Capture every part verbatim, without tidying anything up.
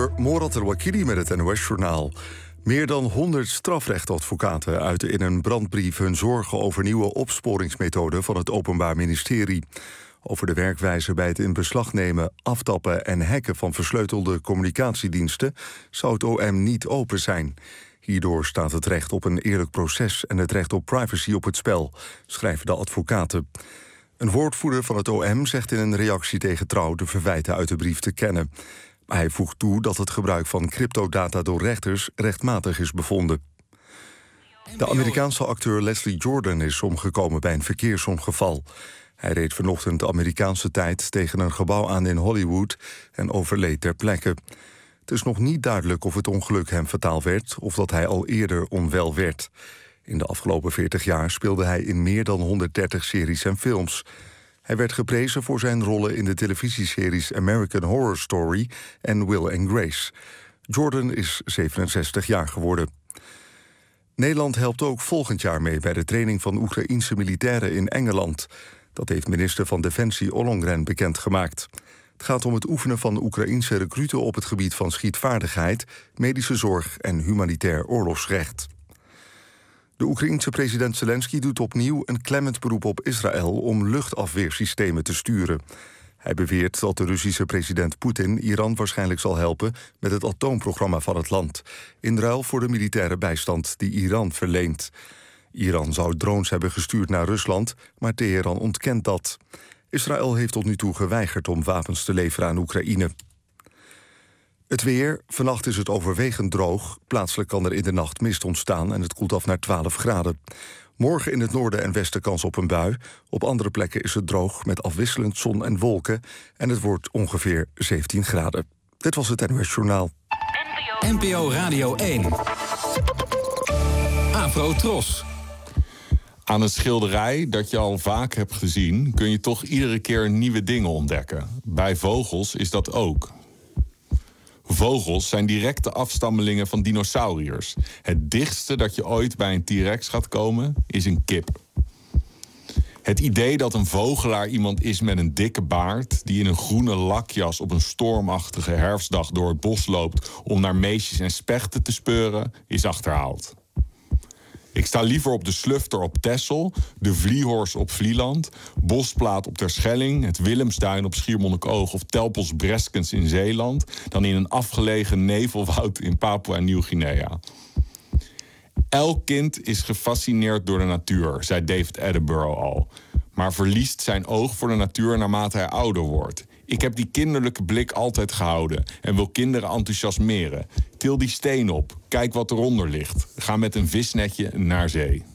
uur, Morat El-Wakili met het N O S-journaal. Meer dan honderd strafrechtadvocaten uiten in een brandbrief hun zorgen over nieuwe opsporingsmethoden van het Openbaar Ministerie. Over de werkwijze bij het in beslag nemen, aftappen en hacken van versleutelde communicatiediensten zou het O M niet open zijn. Hierdoor staat het recht op een eerlijk proces en het recht op privacy op het spel, schrijven de advocaten. Een woordvoerder van het O M zegt in een reactie tegen Trouw de verwijten uit de brief te kennen. Maar hij voegt toe dat het gebruik van cryptodata door rechters rechtmatig is bevonden. De Amerikaanse acteur Leslie Jordan is omgekomen bij een verkeersongeval. Hij reed vanochtend Amerikaanse tijd tegen een gebouw aan in Hollywood en overleed ter plekke. Het is nog niet duidelijk of het ongeluk hem fataal werd of dat hij al eerder onwel werd. In de afgelopen veertig jaar speelde hij in meer dan honderddertig series en films. Hij werd geprezen voor zijn rollen in de televisieseries American Horror Story en Will and Grace. Jordan is zevenenzestig jaar geworden. Nederland helpt ook volgend jaar mee bij de training van Oekraïense militairen in Engeland. Dat heeft minister van Defensie Ollongren bekendgemaakt. Het gaat om het oefenen van Oekraïense recruten op het gebied van schietvaardigheid, medische zorg en humanitair oorlogsrecht. De Oekraïense president Zelensky doet opnieuw een klemmend beroep op Israël om luchtafweersystemen te sturen. Hij beweert dat de Russische president Poetin Iran waarschijnlijk zal helpen met het atoomprogramma van het land, in ruil voor de militaire bijstand die Iran verleent. Iran zou drones hebben gestuurd naar Rusland, maar Teheran ontkent dat. Israël heeft tot nu toe geweigerd om wapens te leveren aan Oekraïne. Het weer. Vannacht is het overwegend droog. Plaatselijk kan er in de nacht mist ontstaan en het koelt af naar twaalf graden. Morgen in het noorden en westen kans op een bui. Op andere plekken is het droog met afwisselend zon en wolken. En het wordt ongeveer zeventien graden. Dit was het N O S Journaal. N P O Radio één. Afro Tros. Aan een schilderij dat je al vaak hebt gezien, kun je toch iedere keer nieuwe dingen ontdekken. Bij vogels is dat ook. Vogels zijn directe afstammelingen van dinosauriërs. Het dichtste dat je ooit bij een T-Rex gaat komen, is een kip. Het idee dat een vogelaar iemand is met een dikke baard, die in een groene lakjas op een stormachtige herfstdag door het bos loopt om naar meesjes en spechten te speuren, is achterhaald. Ik sta liever op de Slufter op Texel, de Vliehorst op Vlieland, Bosplaat op Terschelling, het Willemsduin op Schiermonnikoog of Telpels-Breskens in Zeeland dan in een afgelegen nevelwoud in Papua Nieuw-Guinea. Elk kind is gefascineerd door de natuur, zei David Attenborough al, maar verliest zijn oog voor de natuur naarmate hij ouder wordt. Ik heb die kinderlijke blik altijd gehouden en wil kinderen enthousiasmeren. Til die steen op, kijk wat eronder ligt. Ga met een visnetje naar zee.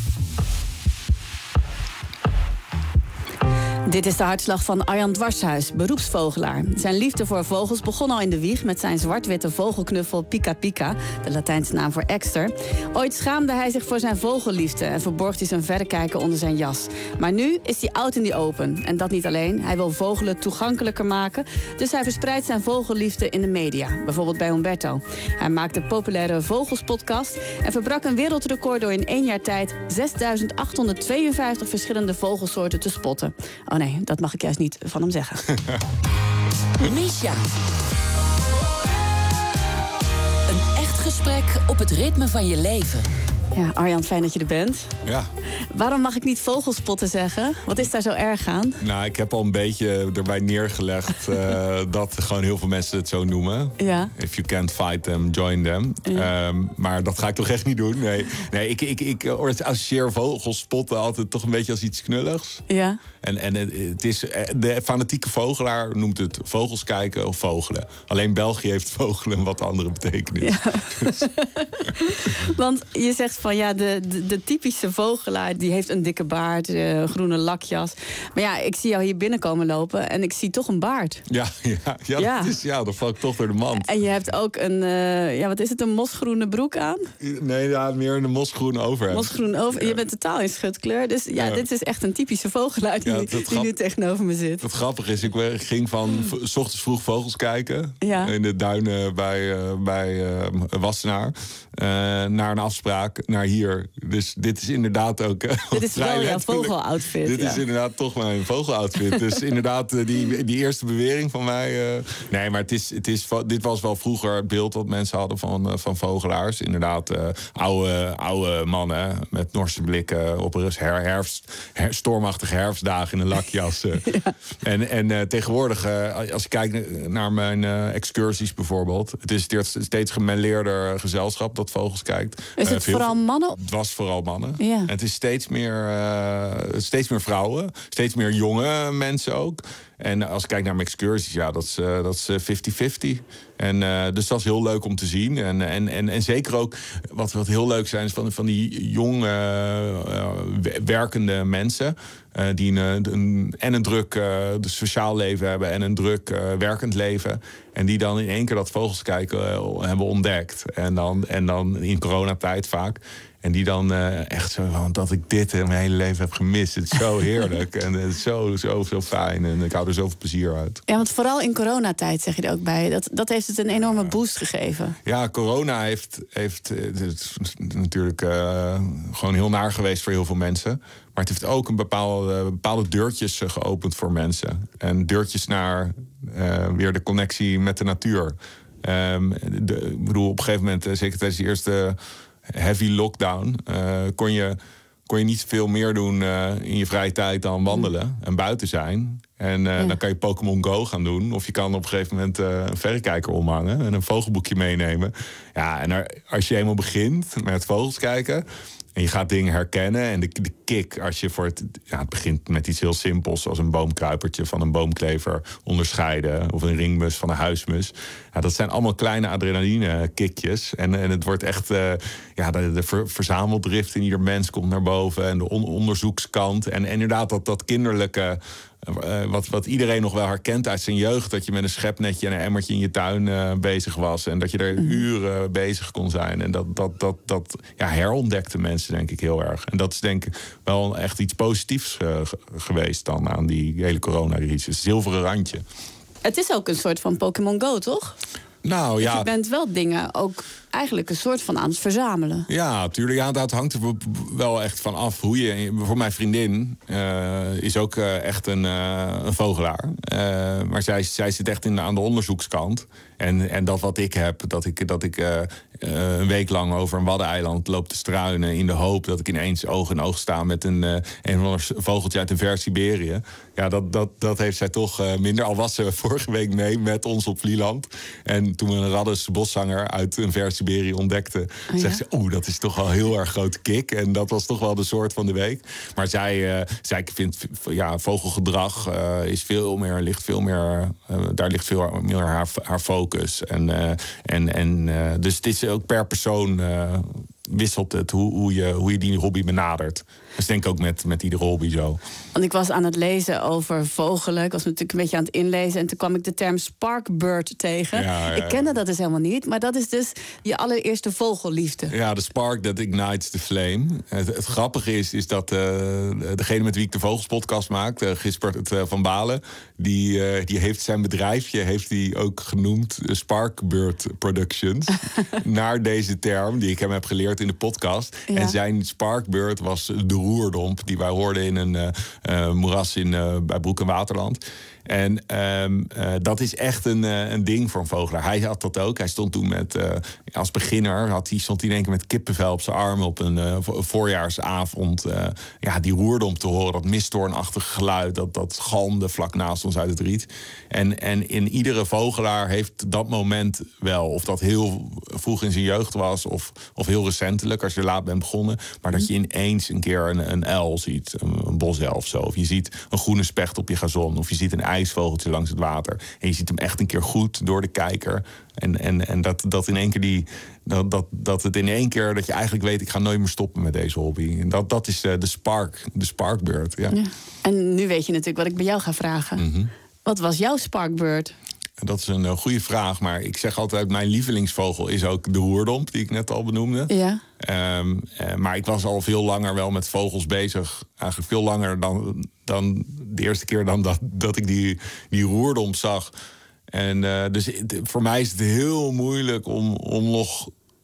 Dit is de hartslag van Arjan Dwarshuis, beroepsvogelaar. Zijn liefde voor vogels begon al in de wieg met zijn zwart-witte vogelknuffel Pika Pika, de Latijnse naam voor ekster. Ooit schaamde hij zich voor zijn vogelliefde en verborg hij zijn verrekijker onder zijn jas. Maar nu is hij out in the open. En dat niet alleen, hij wil vogelen toegankelijker maken, dus hij verspreidt zijn vogelliefde in de media, bijvoorbeeld bij Umberto. Hij maakt de populaire Vogelspodcast en verbrak een wereldrecord door in één jaar tijd zesduizend achthonderdtweeënvijftig verschillende vogelsoorten te spotten. Oh nee, dat mag ik juist niet van hem zeggen. Misha. Een echt gesprek op het ritme van je leven. Ja, Arjan, fijn dat je er bent. Ja. Waarom mag ik niet vogelspotten zeggen? Wat is daar zo erg aan? Nou, ik heb al een beetje erbij neergelegd uh, dat gewoon heel veel mensen het zo noemen. Ja. If you can't fight them, join them. Ja. Um, maar dat ga ik toch echt niet doen. Nee, nee ik, ik, ik associeer vogelspotten altijd toch een beetje als iets knulligs. Ja. En, en het is, de fanatieke vogelaar noemt het vogels kijken of vogelen. Alleen België heeft vogelen een wat andere betekenis. Ja. Dus. Want je zegt van ja, de, de, de typische vogelaar die heeft een dikke baard, uh, groene lakjas. Maar ja, ik zie jou hier binnenkomen lopen en ik zie toch een baard. Ja, ja, ja, ja. Dat is, ja dan val ik toch door de mand. En je hebt ook een, uh, ja, wat is het, een mosgroene broek aan? Nee, ja, meer een mosgroen overhemd. Mosgroen over. Ja. Je bent totaal in schutkleur. Dus ja, ja, dit is echt een typische vogelaar die, ja, die grap... nu tegenover me zit. Wat grappig is, ik ging van v- 's ochtends vroeg vogels kijken. Ja. In de duinen bij, uh, bij uh, Wassenaar. Uh, naar een afspraak. naar hier. Dus dit is inderdaad ook... Uh, dit is wel jouw vogeloutfit. Dit ja. is inderdaad toch mijn vogeloutfit. Dus inderdaad, uh, die, die eerste bewering van mij... Uh, nee, maar het is, het is, dit was wel vroeger het beeld wat mensen hadden van, uh, van vogelaars. Inderdaad, uh, oude, oude mannen met Norse blikken op een her, herfst, her, stormachtige herfstdagen in een lakjas. Uh. ja. En, en uh, tegenwoordig, uh, als ik kijk naar mijn uh, excursies bijvoorbeeld... het is het steeds gemêleerder gezelschap dat vogels kijkt. Is het uh, veel, vooral mannen? Het was vooral mannen. Ja. En het is steeds meer, uh, steeds meer vrouwen, steeds meer jonge mensen ook. En als ik kijk naar mijn excursies, ja, dat is, uh, dat is vijftig vijftig. En uh, dus dat is heel leuk om te zien. En, en, en, en zeker ook, wat, wat heel leuk zijn, is van, van die jonge uh, werkende mensen... Uh, die een, een, en een druk uh, sociaal leven hebben en een druk uh, werkend leven. En die dan in één keer dat vogels kijken uh, hebben ontdekt. En dan, en dan in coronatijd vaak. En die dan uh, echt zo van dat ik dit in mijn hele leven heb gemist. Het is zo heerlijk en het is zo, zo, zo fijn. En ik hou er zoveel plezier uit. Ja, want vooral in coronatijd zeg je er ook bij. Dat, dat heeft het een enorme boost gegeven. Ja, corona heeft, heeft het is natuurlijk uh, gewoon heel naar geweest voor heel veel mensen. Maar het heeft ook een bepaalde, bepaalde deurtjes geopend voor mensen. En deurtjes naar uh, weer de connectie met de natuur. Um, de, ik bedoel, op een gegeven moment, zeker tijdens de eerste heavy lockdown... Uh, kon, je, kon je niet veel meer doen uh, in je vrije tijd dan wandelen en buiten zijn. En uh, ja. dan kan je Pokémon Go gaan doen. Of je kan op een gegeven moment uh, een verrekijker omhangen en een vogelboekje meenemen. Ja, en er, als je eenmaal begint met vogels kijken... en je gaat dingen herkennen en de, de kick als je voor het... Ja, het begint met iets heel simpels, zoals een boomkruipertje van een boomklever onderscheiden. Of een ringmus van een huismus. Ja, dat zijn allemaal kleine adrenaline-kickjes. En, en het wordt echt... Uh, ja, de, de ver, verzameldrift in ieder mens komt naar boven. En de on, onderzoekskant. En, en inderdaad dat, dat kinderlijke... Uh, wat, wat iedereen nog wel herkent uit zijn jeugd... dat je met een schepnetje en een emmertje in je tuin uh, bezig was... en dat je er uren bezig kon zijn. En dat, dat, dat, dat ja, herontdekte mensen, denk ik, heel erg. En dat is denk ik wel echt iets positiefs uh, geweest... dan aan die hele coronacrisis. Het zilveren randje. Het is ook een soort van Pokémon Go, toch? Nou ja. Je bent wel dingen ook eigenlijk een soort van aan het verzamelen. Ja, natuurlijk. Ja, dat hangt er wel echt van af hoe je... Voor mijn vriendin uh, is ook uh, echt een, uh, een vogelaar. Uh, maar zij, zij zit echt in, aan de onderzoekskant. En, en dat wat ik heb, dat ik, dat ik uh, uh, een week lang over een waddeneiland loop te struinen... in de hoop dat ik ineens oog in oog sta met een, uh, een of ander vogeltje uit een ver Siberië. Ja, dat, dat, dat heeft zij toch uh, minder. Al was ze vorige week mee met ons op Vlieland. En toen we een Raddes boszanger uit een ver Siberië ontdekte... Oh, ja? zegt ze, oeh, dat is toch wel een heel erg grote kick. En dat was toch wel de soort van de week. Maar zij, uh, zij vindt, ja, vogelgedrag uh, is veel meer, ligt veel meer... Uh, daar ligt veel meer haar, haar focus. En, uh, en, en, uh, dus het is ook per persoon... Uh, wisselt het hoe, hoe, je, hoe je die hobby benadert. Dus denk ik ook met, met iedere hobby zo. Want ik was aan het lezen over vogelen. Ik was natuurlijk een beetje aan het inlezen. En toen kwam ik de term sparkbird tegen. Ja, ja, ja. Ik kende dat dus helemaal niet. Maar dat is dus je allereerste vogelliefde. Ja, de spark that ignites the flame. Het, het grappige is, is dat uh, degene met wie ik de Vogelspodcast maak... Uh, Gisbert uh, van Balen... Die, uh, die heeft zijn bedrijfje heeft die ook genoemd... Uh, Sparkbird Productions. Naar deze term, die ik hem heb geleerd in de podcast. Ja. En zijn Sparkbird was de roerdomp die wij hoorden in een uh, uh, moeras in, uh, bij Broek en Waterland. En um, uh, dat is echt een, uh, een ding voor een vogelaar. Hij had dat ook. Hij stond toen met, uh, als beginner, had hij, stond hij in één keer met kippenvel op zijn arm op een uh, voorjaarsavond. Uh, ja, die roerdomp te horen, dat misthoornachtig geluid, dat, dat galmde vlak naast ons uit het riet. En, en in iedere vogelaar heeft dat moment wel, of dat heel vroeg in zijn jeugd was, of, of heel recentelijk, als je laat bent begonnen, maar dat je ineens een keer een, een uil ziet, een, een bosuil of zo. Of je ziet een groene specht op je gazon, of je ziet een ijsvogeltje langs het water. En je ziet hem echt een keer goed door de kijker. En, en, en dat, dat in één keer die. Dat, dat, dat het in één keer dat je eigenlijk weet, ik ga nooit meer stoppen met deze hobby. En dat, dat is uh, de spark, de sparkbird. Ja. Ja. En nu weet je natuurlijk wat ik bij jou ga vragen. Mm-hmm. Wat was jouw sparkbird? Dat is een uh, goede vraag, maar ik zeg altijd, mijn lievelingsvogel is ook de roerdomp, die ik net al benoemde. Ja. Um, uh, maar ik was al veel langer wel met vogels bezig. Eigenlijk veel langer dan, dan de eerste keer dan dat, dat ik die, die roerdomp zag. En uh, dus het, voor mij is het heel moeilijk om, om nog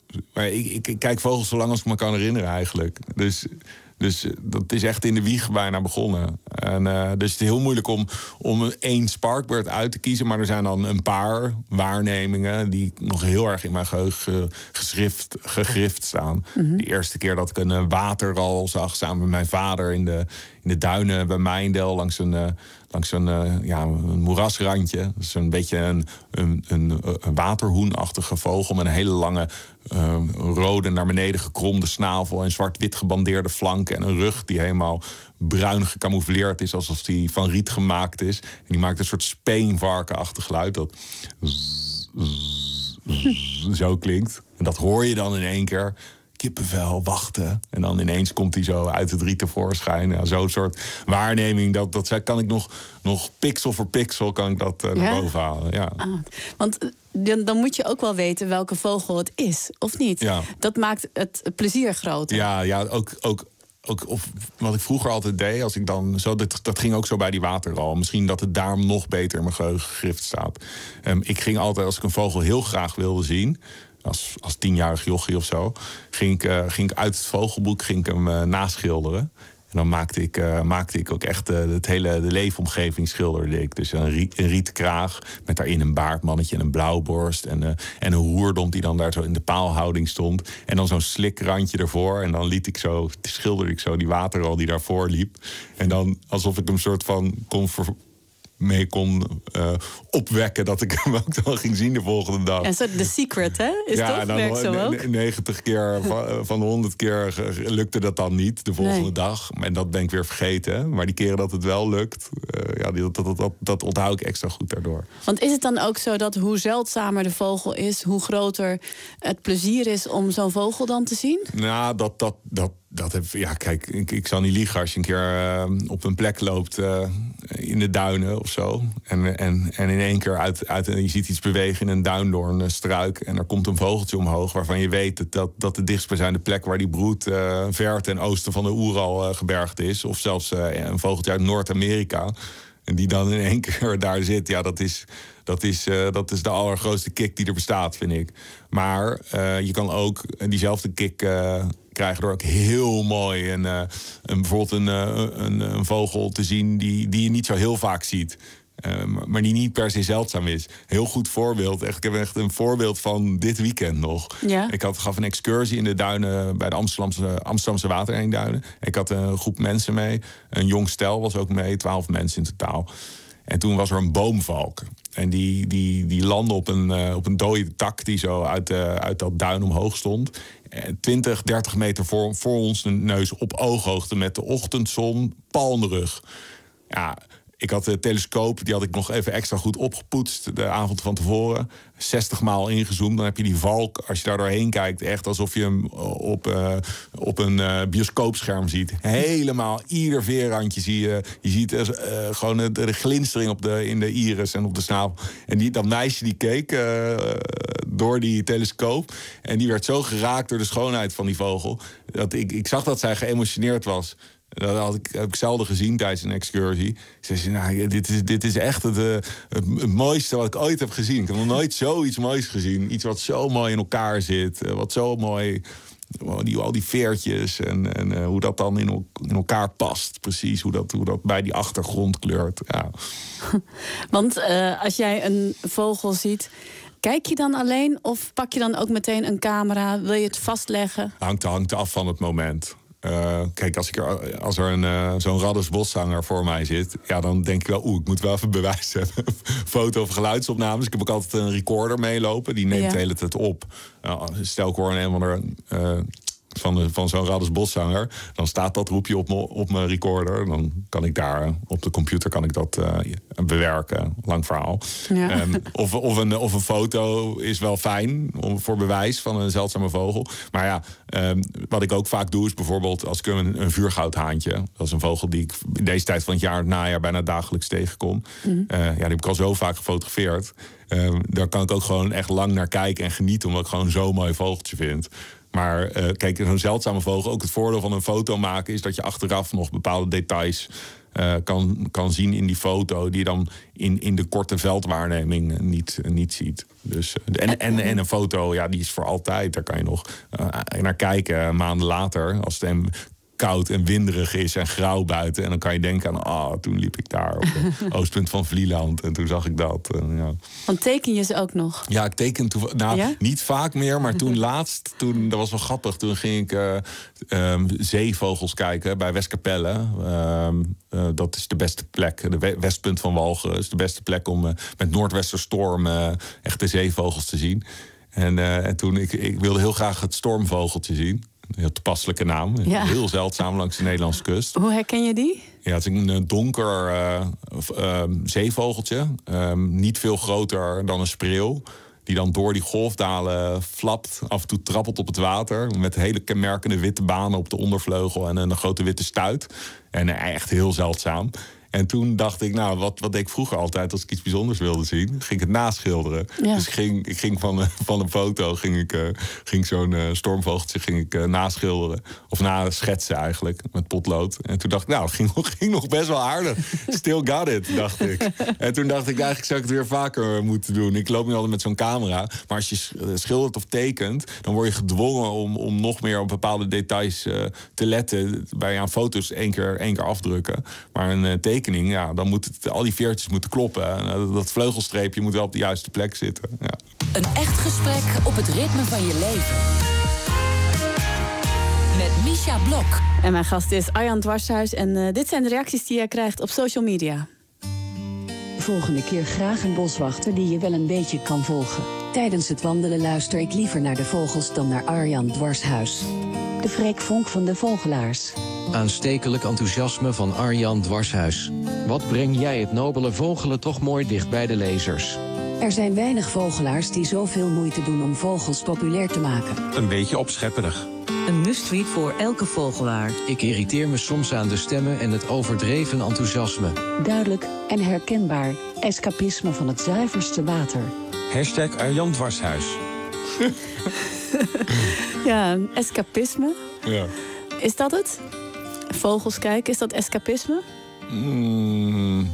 Maar ik, ik, ik kijk vogels zo lang als ik me kan herinneren eigenlijk. Dus, dus dat is echt in de wieg bijna begonnen. En, uh, dus het is heel moeilijk om, om één sparkbird uit te kiezen. Maar er zijn dan een paar waarnemingen die nog heel erg in mijn geheugen geschrift, gegrift staan. Mm-hmm. De eerste keer dat ik een waterral zag samen met mijn vader in de, in de duinen bij Mijndel langs een... Uh, langs een, uh, ja, een moerasrandje. Dat is een beetje een, een, een, een waterhoenachtige vogel met een hele lange uh, rode naar beneden gekromde snavel en zwart-wit gebandeerde flanken en een rug die helemaal bruin gecamoufleerd is, alsof die van riet gemaakt is. En die maakt een soort speenvarkenachtig geluid dat zzz, zzz, zzz, zo klinkt. En dat hoor je dan in één keer. Kippenvel, wachten. En dan ineens komt hij zo uit het riet tevoorschijn. Ja, zo'n soort waarneming. Dat, dat kan ik nog, nog pixel voor pixel kan ik dat uh, ja? naar boven halen. Ja. Ah, want dan, dan moet je ook wel weten welke vogel het is, of niet? Ja. Dat maakt het plezier groter. Ja, ja ook... ook Ook, of, wat ik vroeger altijd deed, als ik dan zo, dat, dat ging ook zo bij die waterral. Misschien dat het daarom nog beter in mijn geheugen gegrift staat. Um, ik ging altijd, als ik een vogel heel graag wilde zien, als, als tienjarig jochie of zo, ging ik, uh, ging ik uit het vogelboek ging ik hem uh, naschilderen. En dan maakte ik, uh, maakte ik ook echt uh, het hele de leefomgeving schilderde ik. Dus een, riet, een rieten kraag met daarin een baardmannetje en een blauwborst. En, uh, en een roerdom die dan daar zo in de paalhouding stond. En dan zo'n slikrandje ervoor. En dan liet ik zo, schilderde ik zo die waterral die daarvoor liep. En dan alsof ik hem soort van kon ver, mee kon uh, opwekken dat ik hem ook dan ging zien de volgende dag. En zo The Secret, hè? Is ja, toch? Dan Werkt zo ook? negentig keer van, van de honderd keer lukte dat dan niet de volgende nee. dag. En dat ben ik weer vergeten. Maar die keren dat het wel lukt, uh, ja, dat, dat, dat, dat onthoud ik extra goed daardoor. Want is het dan ook zo dat hoe zeldzamer de vogel is, hoe groter het plezier is om zo'n vogel dan te zien? Nou, dat, dat, dat, dat heb, ja, kijk, ik, ik zal niet liegen als je een keer uh, op een plek loopt uh, in de duinen of zo. En, en, en in één keer uit, uit, je ziet iets bewegen in een duindoornstruik. En er komt een vogeltje omhoog waarvan je weet dat, dat, dat de dichtstbijzijnde plek waar die broedt uh, ver ten oosten van de Oeral uh, gebergd is. Of zelfs uh, een vogeltje uit Noord-Amerika. En die dan in één keer daar zit. Ja, dat is, dat is, uh, dat is de allergrootste kick die er bestaat, vind ik. Maar uh, je kan ook diezelfde kick uh, krijgen door ook heel mooi een, uh, een, bijvoorbeeld een, uh, een, een vogel te zien die, die je niet zo heel vaak ziet. Uh, maar die niet per se zeldzaam is. Heel goed voorbeeld. Echt, ik heb echt een voorbeeld van dit weekend nog. Ja. Ik had, gaf een excursie in de duinen bij de Amsterdamse, Amsterdamse watereendduinen. Ik had een groep mensen mee. Een jong stel was ook mee, twaalf mensen in totaal. En toen was er een boomvalk. En die, die, die landde op een, uh, op een dode tak die zo uit, uh, uit dat duin omhoog stond. twintig, dertig meter voor, voor ons de neus op ooghoogte met de ochtendzon pal in de rug. Ja, ik had de telescoop, die had ik nog even extra goed opgepoetst de avond van tevoren. zestig maal ingezoomd. Dan heb je die valk, als je daar doorheen kijkt, echt alsof je hem op, uh, op een uh, bioscoopscherm ziet. Helemaal, ieder veerrandje zie je. Je ziet uh, gewoon de, de glinstering op de, in de iris en op de snavel. En die, dat meisje die keek uh, door die telescoop. En die werd zo geraakt door de schoonheid van die vogel. Dat ik, ik zag dat zij geëmotioneerd was. Dat had ik, heb ik zelden gezien tijdens een excursie. Ze zei, nou, dit is, dit is echt het, uh, het, het mooiste wat ik ooit heb gezien. Ik heb nog nooit zoiets moois gezien. Iets wat zo mooi in elkaar zit. Uh, wat zo mooi... Die, al die veertjes en, en uh, hoe dat dan in, in elkaar past. Precies, hoe dat, hoe dat bij die achtergrond kleurt. Ja. Want uh, als jij een vogel ziet... Kijk je dan alleen of pak je dan ook meteen een camera? Wil je het vastleggen? Hangt, hangt af van het moment. Uh, kijk, als, ik er, als er een, uh, zo'n Raddersboszanger voor mij zit... ja, dan denk ik wel, oeh, ik moet wel even bewijs hebben. Foto- of geluidsopnames. Ik heb ook altijd een recorder meelopen. Die neemt ja. de hele tijd op. Uh, stel ik hoor een of andere... Uh, van, de, van zo'n Raddersboszanger, dan staat dat roepje op, op mijn recorder. Dan kan ik daar op de computer kan ik dat uh, bewerken. Lang verhaal. Ja. Um, of, of, een, of een foto is wel fijn om, voor bewijs van een zeldzame vogel. Maar ja, um, wat ik ook vaak doe is bijvoorbeeld als ik een, een vuurgoudhaantje. Dat is een vogel die ik in deze tijd van het jaar, het najaar, bijna dagelijks tegenkom. Mm-hmm. Uh, ja, die heb ik al zo vaak gefotografeerd. Um, daar kan ik ook gewoon echt lang naar kijken en genieten, omdat ik gewoon zo'n mooi vogeltje vind. Maar uh, kijk, zo'n zeldzame vogel, ook het voordeel van een foto maken is dat je achteraf nog bepaalde details uh, kan, kan zien in die foto, die je dan in, in de korte veldwaarneming niet, niet ziet. Dus, en, en, en een foto, ja, die is voor altijd. Daar kan je nog uh, naar kijken maanden later, als het hem koud en winderig is en grauw buiten. En dan kan je denken aan, ah, oh, toen liep ik daar op het oostpunt van Vlieland. En toen zag ik dat. En, ja. Want teken je ze ook nog? Ja, ik teken toevallig. Nou, ja? Niet vaak meer, maar toen laatst, toen, dat was wel grappig. Toen ging ik uh, um, zeevogels kijken bij Westkapelle. Um, uh, dat is de beste plek. De westpunt van Walcheren is de beste plek om uh, met noordwesterstorm uh, echt de zeevogels te zien. En, uh, en toen, ik, ik wilde heel graag het stormvogeltje zien. Een heel toepasselijke naam. Ja. Heel zeldzaam langs de Nederlandse kust. Hoe herken je die? Ja, het is een donker uh, uh, zeevogeltje. Uh, niet veel groter dan een spreeuw. Die dan door die golfdalen flapt. Af en toe trappelt op het water. Met hele kenmerkende witte banen op de ondervleugel. En een grote witte stuit. En uh, echt heel zeldzaam. En toen dacht ik, nou, wat, wat deed ik vroeger altijd als ik iets bijzonders wilde zien? Ging ik het naschilderen. Ja. Dus ik ging, ik ging van, van een foto, ging ik uh, ging zo'n uh, stormvogeltje ging ik, uh, naschilderen. Of naschetsen eigenlijk, met potlood. En toen dacht ik, nou, het ging, ging nog best wel aardig. Still got it, dacht ik. En toen dacht ik, eigenlijk zou ik het weer vaker moeten doen. Ik loop nu altijd met zo'n camera. Maar als je schildert of tekent, dan word je gedwongen om, om nog meer op bepaalde details uh, te letten. Bij je aan foto's één keer, één keer afdrukken. Maar een uh, tekening, ja, dan moet het, al die veertjes moeten kloppen. En dat vleugelstreepje moet wel op de juiste plek zitten. Ja. Een echt gesprek op het ritme van je leven. Met Misha Blok. En mijn gast is Arjan Dwarshuis. En uh, dit zijn de reacties die hij krijgt op social media. Volgende keer graag een boswachter die je wel een beetje kan volgen. Tijdens het wandelen luister ik liever naar de vogels dan naar Arjan Dwarshuis. De freekvonk van de vogelaars. Aanstekelijk enthousiasme van Arjan Dwarshuis. Wat breng jij het nobele vogelen toch mooi dicht bij de lezers. Er zijn weinig vogelaars die zoveel moeite doen om vogels populair te maken. Een beetje opschepperig. Een must-read voor elke vogelaar. Ik irriteer me soms aan de stemmen en het overdreven enthousiasme. Duidelijk en herkenbaar. Escapisme van het zuiverste water. Hashtag Arjan Dwarshuis. Ja, escapisme. Ja. Is dat het? Vogels kijken, is dat escapisme? Mm,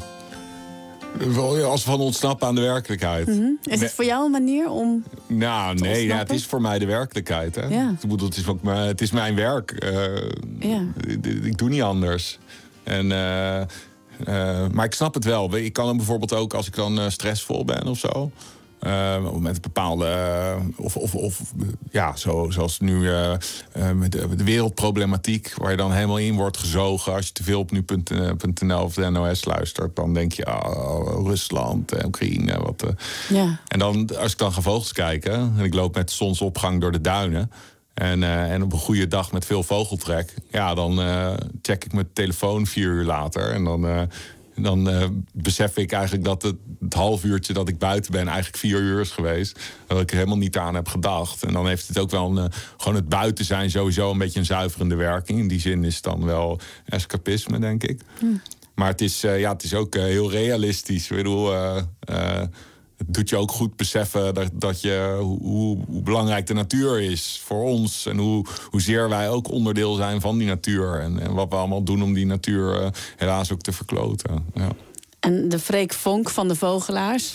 als van ontsnappen aan de werkelijkheid. Mm-hmm. Is het voor jou een manier om Nou, nee, ja, het is voor mij de werkelijkheid. Hè? Ja. Ik bedoel, het, is ook mijn, het is mijn werk. Uh, ja. ik, ik doe niet anders. En, uh, uh, maar ik snap het wel. Ik kan hem bijvoorbeeld ook, als ik dan uh, stressvol ben of zo... Uh, met een bepaalde, uh, of, of, of ja, zo, zoals nu uh, uh, met de, de wereldproblematiek, waar je dan helemaal in wordt gezogen. Als je te veel op nu punt n l of de N O S luistert, dan denk je, oh, Rusland, en Oekraïne, wat. Uh. Ja. En dan, als ik dan ga vogels kijken, en ik loop met zonsopgang door de duinen, en, uh, en op een goede dag met veel vogeltrek, ja, dan uh, check ik mijn telefoon vier uur later, en dan... Uh, Dan uh, besef ik eigenlijk dat het, het half uurtje dat ik buiten ben eigenlijk vier uur is geweest. Dat ik er helemaal niet aan heb gedacht. En dan heeft het ook wel een, uh, gewoon het buiten zijn sowieso een beetje een zuiverende werking. In die zin is het dan wel escapisme, denk ik. Hm. Maar het is, uh, ja, het is ook uh, heel realistisch. Ik bedoel, uh, uh, het doet je ook goed beseffen dat, dat je, hoe, hoe belangrijk de natuur is voor ons. En hoe, hoezeer wij ook onderdeel zijn van die natuur. En, en wat we allemaal doen om die natuur uh, helaas ook te verkloten. Ja. En de Freek Vonk van de vogelaars?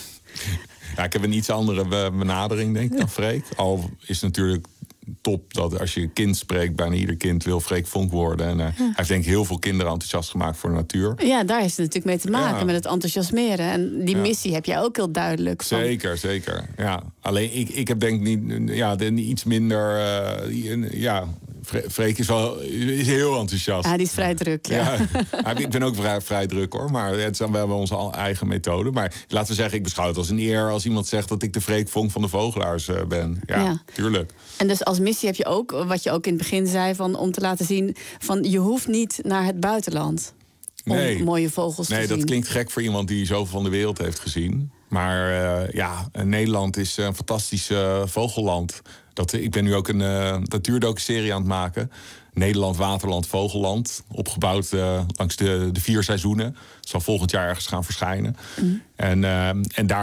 Ja, ik heb een iets andere benadering, denk ik, dan Freek. Al is natuurlijk top dat als je een kind spreekt, bijna ieder kind wil Freek Vonk worden. En uh, ja. hij heeft denk ik heel veel kinderen enthousiast gemaakt voor de natuur. Ja, daar is het natuurlijk mee te maken, ja. met het enthousiasmeren. En die ja. missie heb jij ook heel duidelijk. Van... Zeker, zeker. Ja. Alleen ik, ik heb denk ik niet, ja, iets minder... Uh, ja, Freek is wel is heel enthousiast. Ah, die is vrij druk, ja. ja ik ben ook vrij, vrij druk, hoor. Maar het zijn wel onze eigen methode. Maar laten we zeggen, ik beschouw het als een eer als iemand zegt dat ik de Freek Vonk van de vogelaars uh, ben. Ja, ja, tuurlijk. En dus als missie heb je ook, wat je ook in het begin zei, van, om te laten zien van je hoeft niet naar het buitenland om nee. mooie vogels nee, te zien. Nee, dat klinkt gek voor iemand die zoveel van de wereld heeft gezien. Maar uh, ja, Nederland is een fantastisch uh, vogelland. Dat, ik ben nu ook een uh, natuurdocu-serie aan het maken. Nederland, Waterland, Vogelland. Opgebouwd uh, langs de, de vier seizoenen. Dat zal volgend jaar ergens gaan verschijnen. Mm. En, uh, en daar,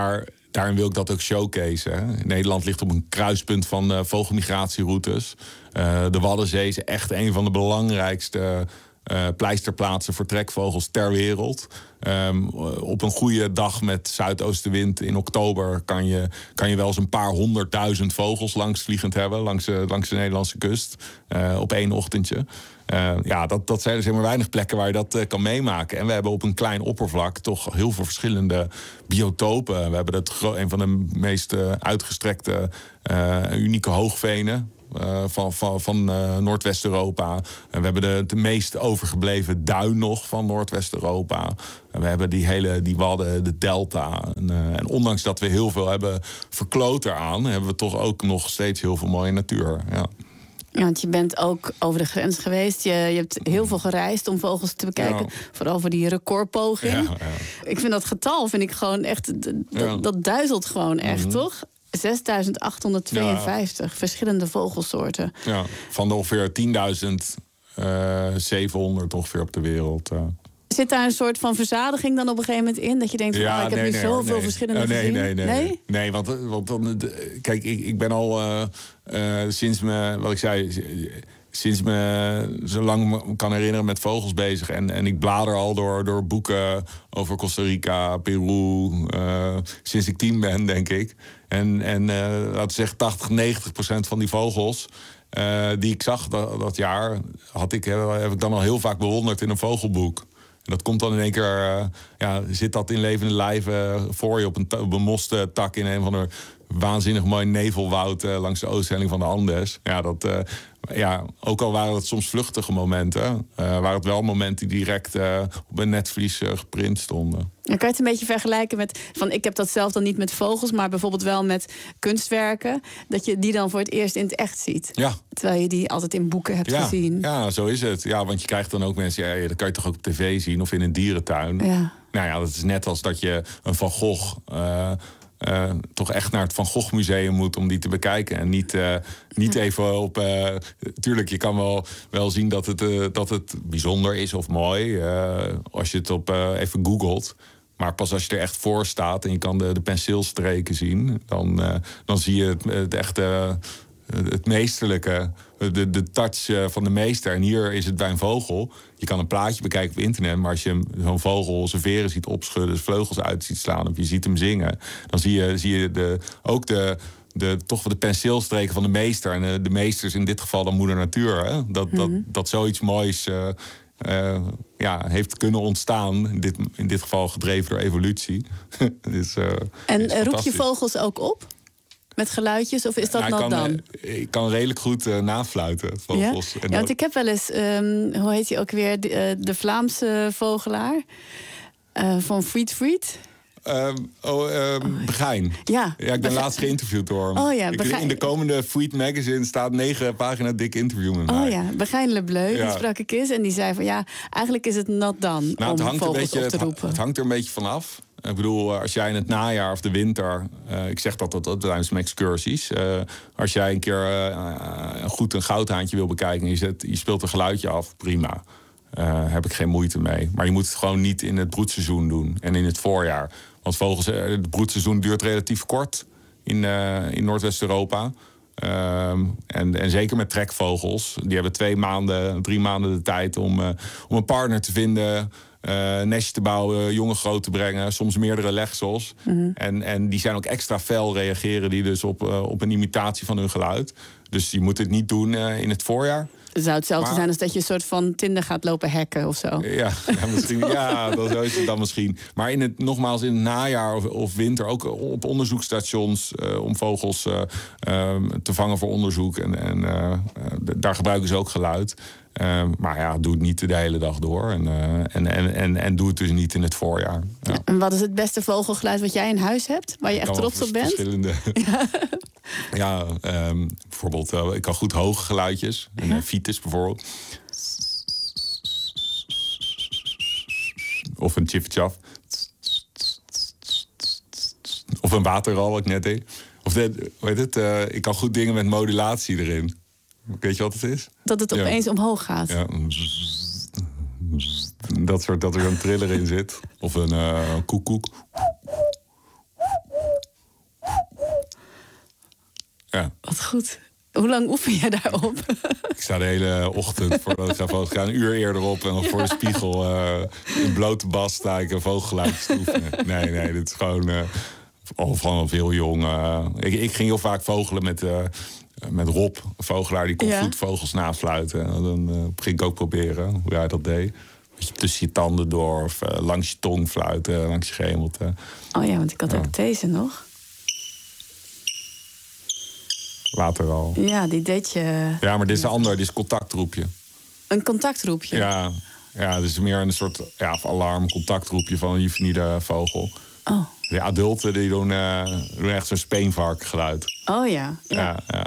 daarin wil ik dat ook showcase. Hè. Nederland ligt op een kruispunt van uh, vogelmigratieroutes. Uh, de Waddenzee is echt een van de belangrijkste uh, pleisterplaatsen voor trekvogels ter wereld. Um, op een goede dag met zuidoostenwind in oktober kan je, kan je wel eens een paar honderdduizend vogels langsvliegend hebben langs de, langs de Nederlandse kust. Uh, op één ochtendje. Uh, ja, dat, dat zijn er zeg maar weinig plekken waar je dat uh, kan meemaken. En we hebben op een klein oppervlak toch heel veel verschillende biotopen. We hebben het, een van de meest uh, uitgestrekte uh, unieke hoogvenen. Uh, van van, van uh, Noordwest-Europa. En we hebben de, de meest overgebleven duin nog van Noordwest-Europa. En we hebben die hele die wadden, de delta. En, uh, en ondanks dat we heel veel hebben verkloot eraan, hebben we toch ook nog steeds heel veel mooie natuur. Ja. Ja, want je bent ook over de grens geweest. Je, je hebt heel veel gereisd om vogels te bekijken. Ja. Vooral voor die recordpoging. Ja, ja. Ik vind dat getal vind ik gewoon echt. Dat, ja. dat duizelt gewoon echt, mm-hmm. toch? zesduizend achthonderdtweeënvijftig ja. verschillende vogelsoorten. Ja, van de ongeveer tienduizend zevenhonderd ongeveer op de wereld. Uh. Zit daar een soort van verzadiging dan op een gegeven moment in? Dat je denkt, van, ja, oh, ik heb nee, nu nee, zoveel nee. verschillende oh, nee, gezien? Nee, nee, nee. Nee, nee want, want dan, kijk, ik, ik ben al uh, uh, sinds me, wat ik zei, sinds me zo lang me kan herinneren met vogels bezig. En, en ik blader al door, door boeken over Costa Rica, Peru, uh, sinds ik tien ben, denk ik. En, en uh, laten we zeggen, tachtig, negentig procent van die vogels uh, die ik zag dat, dat jaar, had ik, heb ik dan al heel vaak bewonderd in een vogelboek. En dat komt dan in één keer, uh, ja, zit dat in levende lijven voor je op een, op een moste tak in een van de waanzinnig mooi nevelwoud uh, langs de oosthelling van de Andes. Ja, dat, uh, ja, ook al waren het soms vluchtige momenten, uh, waren het wel momenten die direct uh, op een netvlies uh, geprint stonden. Dan kan je het een beetje vergelijken met, van ik heb dat zelf dan niet met vogels, maar bijvoorbeeld wel met kunstwerken, dat je die dan voor het eerst in het echt ziet. Ja. Terwijl je die altijd in boeken hebt ja, gezien. Ja, zo is het. Ja, want je krijgt dan ook mensen, ja, dat kan je toch ook op tv zien of in een dierentuin. Ja. Nou ja, dat is net als dat je een Van Gogh Uh, Uh, toch echt naar het Van Gogh Museum moet om die te bekijken. En niet, uh, niet even op. Uh, tuurlijk, je kan wel, wel zien dat het, uh, dat het bijzonder is of mooi. Uh, als je het op uh, even googelt. Maar pas als je er echt voor staat en je kan de, de penseelstreken zien, dan, uh, dan zie je het, het echte. Uh, het meesterlijke, de, de touch van de meester. En hier is het bij een vogel. Je kan een plaatje bekijken op internet, maar als je zo'n vogel zijn veren ziet opschudden, zijn vleugels uit ziet slaan of je ziet hem zingen, dan zie je, zie je de, ook de, de, toch wel de penseelstreken van de meester. En de, de meester is in dit geval dan moeder natuur. Hè? Dat, mm-hmm. dat, dat zoiets moois uh, uh, ja, heeft kunnen ontstaan. In dit, in dit geval gedreven door evolutie. dus, uh, en roep je vogels ook op? Met geluidjes, of is dat nou, not dan? Ik kan redelijk goed uh, nafluiten, vogels. Ja? Ja, want ik heb wel eens, um, hoe heet hij ook weer, de, uh, de Vlaamse vogelaar uh, van Friet Friet. Um, oh, um, Begijn. Ja, ja, ik ben Begijn. laatst geïnterviewd door hem. Oh ja, ik, in de komende Friet Magazine staat negen pagina dik interview met mij. Oh ja, Begijn Le Bleu, ja. Die sprak ik eens en die zei van ja, eigenlijk is het not done nou, om het vogels beetje, op te roepen. Het, het hangt er een beetje vanaf. Ik bedoel, als jij in het najaar of de winter, uh, ik zeg dat dat, dat tijdens mijn excursies, uh, als jij een keer uh, goed een goudhaantje wil bekijken en je, zet, je speelt een geluidje af, prima. Uh, heb ik geen moeite mee. Maar je moet het gewoon niet in het broedseizoen doen en in het voorjaar. Want vogels, het broedseizoen duurt relatief kort in, uh, in Noordwest-Europa. Um, en, en zeker met trekvogels. Die hebben twee maanden, drie maanden de tijd om, uh, om een partner te vinden, Uh, nestje te bouwen, jongen groot te brengen, soms meerdere legsels. Mm-hmm. En, en die zijn ook extra fel, reageren die dus op, uh, op een imitatie van hun geluid. Dus je moet het niet doen uh, in het voorjaar. Het zou hetzelfde maar zijn als dat je een soort van Tinder gaat lopen hacken of zo. Ja, ja misschien. Ja, dat zo is het dan misschien. Maar in het, nogmaals, in het najaar of, of winter, ook op onderzoeksstations uh, om vogels uh, uh, te vangen voor onderzoek. En, en uh, daar gebruiken ze ook geluid. Uh, maar ja, doe het niet de hele dag door. En, uh, en, en, en, en doe het dus niet in het voorjaar. Ja. Ja, en wat is het beste vogelgeluid wat jij in huis hebt? Waar je echt trots op bent? Verschillende. Ja, ja um, bijvoorbeeld, uh, ik kan goed hoge geluidjes. Ja. Een Vitis bijvoorbeeld. Of een chifchaf. Of een waterral, wat ik net deed. Of de, weet het, uh, ik kan goed dingen met modulatie erin. Weet je wat het is? Dat het opeens ja. omhoog gaat. Ja. Dat soort, dat er een triller in zit. Of een uh, koekoek. Ja. Wat goed. Hoe lang oefen jij daarop? Ik sta de hele ochtend voordat ik ga fotograferen, een uur eerder op en dan voor de spiegel uh, in blote bas sta ik een vogelgeluid te oefenen. Nee, nee, dit is gewoon uh, al van veel jong. Uh, ik, ik ging heel vaak vogelen met, uh, met Rob, een vogelaar die kon Ja. goed vogels nafluiten. En dan uh, ging ik ook proberen hoe hij dat deed. Beetje tussen je tanden door of uh, langs je tong fluiten, langs je gehemelte. Oh ja, want ik had Ja. ook deze nog. Later al. Ja, die deed je... Ja, maar dit is een ander, dit is contactroepje. Een contactroepje. Ja, ja, dus meer een soort ja, of alarm, contactroepje van een juvenile vogel. Oh. De adulten die doen, uh, doen echt zo'n speenvarkgeluid. Oh ja. ja. Ja, ja.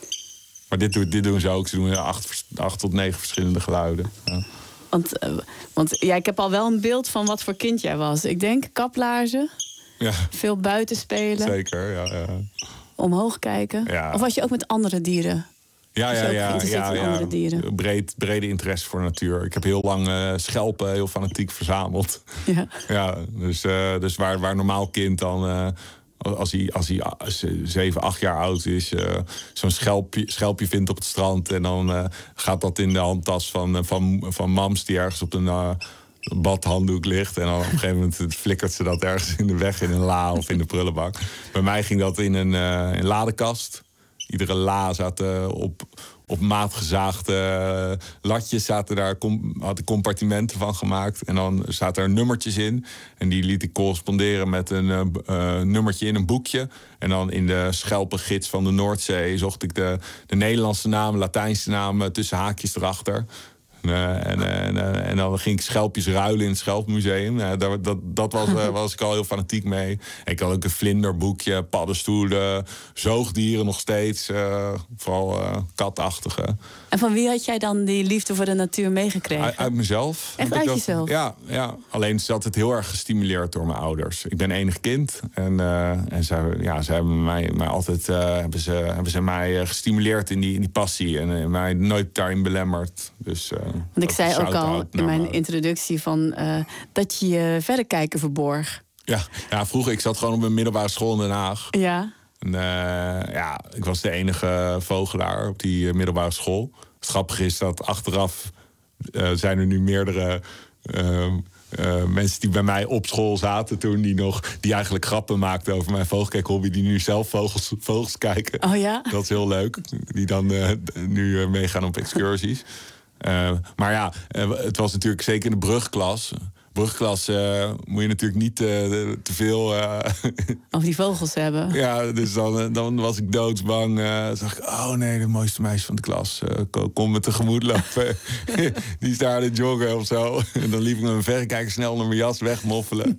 Maar dit, doen- dit doen ze ook. Ze doen acht, vers- acht tot negen verschillende geluiden. Ja. Want, eh, want ja, ik heb al wel een beeld van wat voor kind jij was. Ik denk kaplaarzen, Ja, veel buiten spelen, zeker. Ja, ja. omhoog kijken. Ja. Of was je ook met andere dieren? Ja, Dus ja, ook ja, geïnteresseerd ja, in ja. andere dieren. Breed, brede interesse voor natuur. Ik heb heel lang eh, schelpen heel fanatiek verzameld. Ja. Ja, dus, eh, dus waar, waar een normaal kind dan, eh, als hij, als hij zeven, acht jaar oud is, eh, zo'n schelpje, schelpje vindt op het strand. En dan eh, gaat dat in de handtas van, eh, van, van mams die ergens op een uh, badhanddoek ligt. En dan op een gegeven moment flikkert ze dat ergens in de weg in een la of in de prullenbak. Bij mij ging dat in een, uh, een ladekast. Iedere la zat uh, op, op maat gezaagde uh, latjes. Zaten daar, com- had ik compartimenten van gemaakt. En dan zaten er nummertjes in. En die liet ik corresponderen met een uh, uh, nummertje in een boekje. En dan in de schelpengids van de Noordzee zocht ik de, de Nederlandse namen, Latijnse namen tussen haakjes erachter. Uh, en, uh, en, uh, en dan ging ik schelpjes ruilen in het Schelpmuseum. Uh, dat dat, dat was, uh, was ik al heel fanatiek mee. En ik had ook een vlinderboekje, paddenstoelen, zoogdieren nog steeds. Uh, vooral uh, katachtige. En van wie had jij dan die liefde voor de natuur meegekregen? Uit, uit mezelf. Echt Heb ik uit dat- jezelf? Ja, ja, alleen is altijd heel erg gestimuleerd door mijn ouders. Ik ben enig kind. En, uh, en zij, ja, zij hebben mij, mij altijd uh, hebben ze, hebben ze mij uh, gestimuleerd in die, in die passie. En uh, mij nooit daarin belemmerd. Dus, uh, Want ik ook zei ook shout-out al naar in mijn mijn- introductie van, uh, dat je je verrekijker verborg. Ja, ja, vroeger, ik zat gewoon op een middelbare school in Den Haag. Ja. En, uh, ja, ik was de enige vogelaar op die uh, middelbare school. Het grappige is dat achteraf uh, zijn er nu meerdere uh, uh, mensen die bij mij op school zaten toen, die nog die eigenlijk grappen maakten over mijn vogelkijkhobby, die nu zelf vogels, vogels kijken. Oh ja? Dat is heel leuk. Die dan uh, nu uh, meegaan op excursies. Uh, maar ja, uh, het was natuurlijk zeker in de brugklas. Brugklas uh, moet je natuurlijk niet uh, te veel. Uh, Over die vogels hebben. ja, dus dan, uh, dan was ik doodsbang. Uh, zag ik, oh nee, de mooiste meisje van de klas. Uh, kom, kom me tegemoet lopen. Die is daar aan het joggen of zo. En dan liep ik met mijn verrekijker snel naar mijn jas wegmoffelen.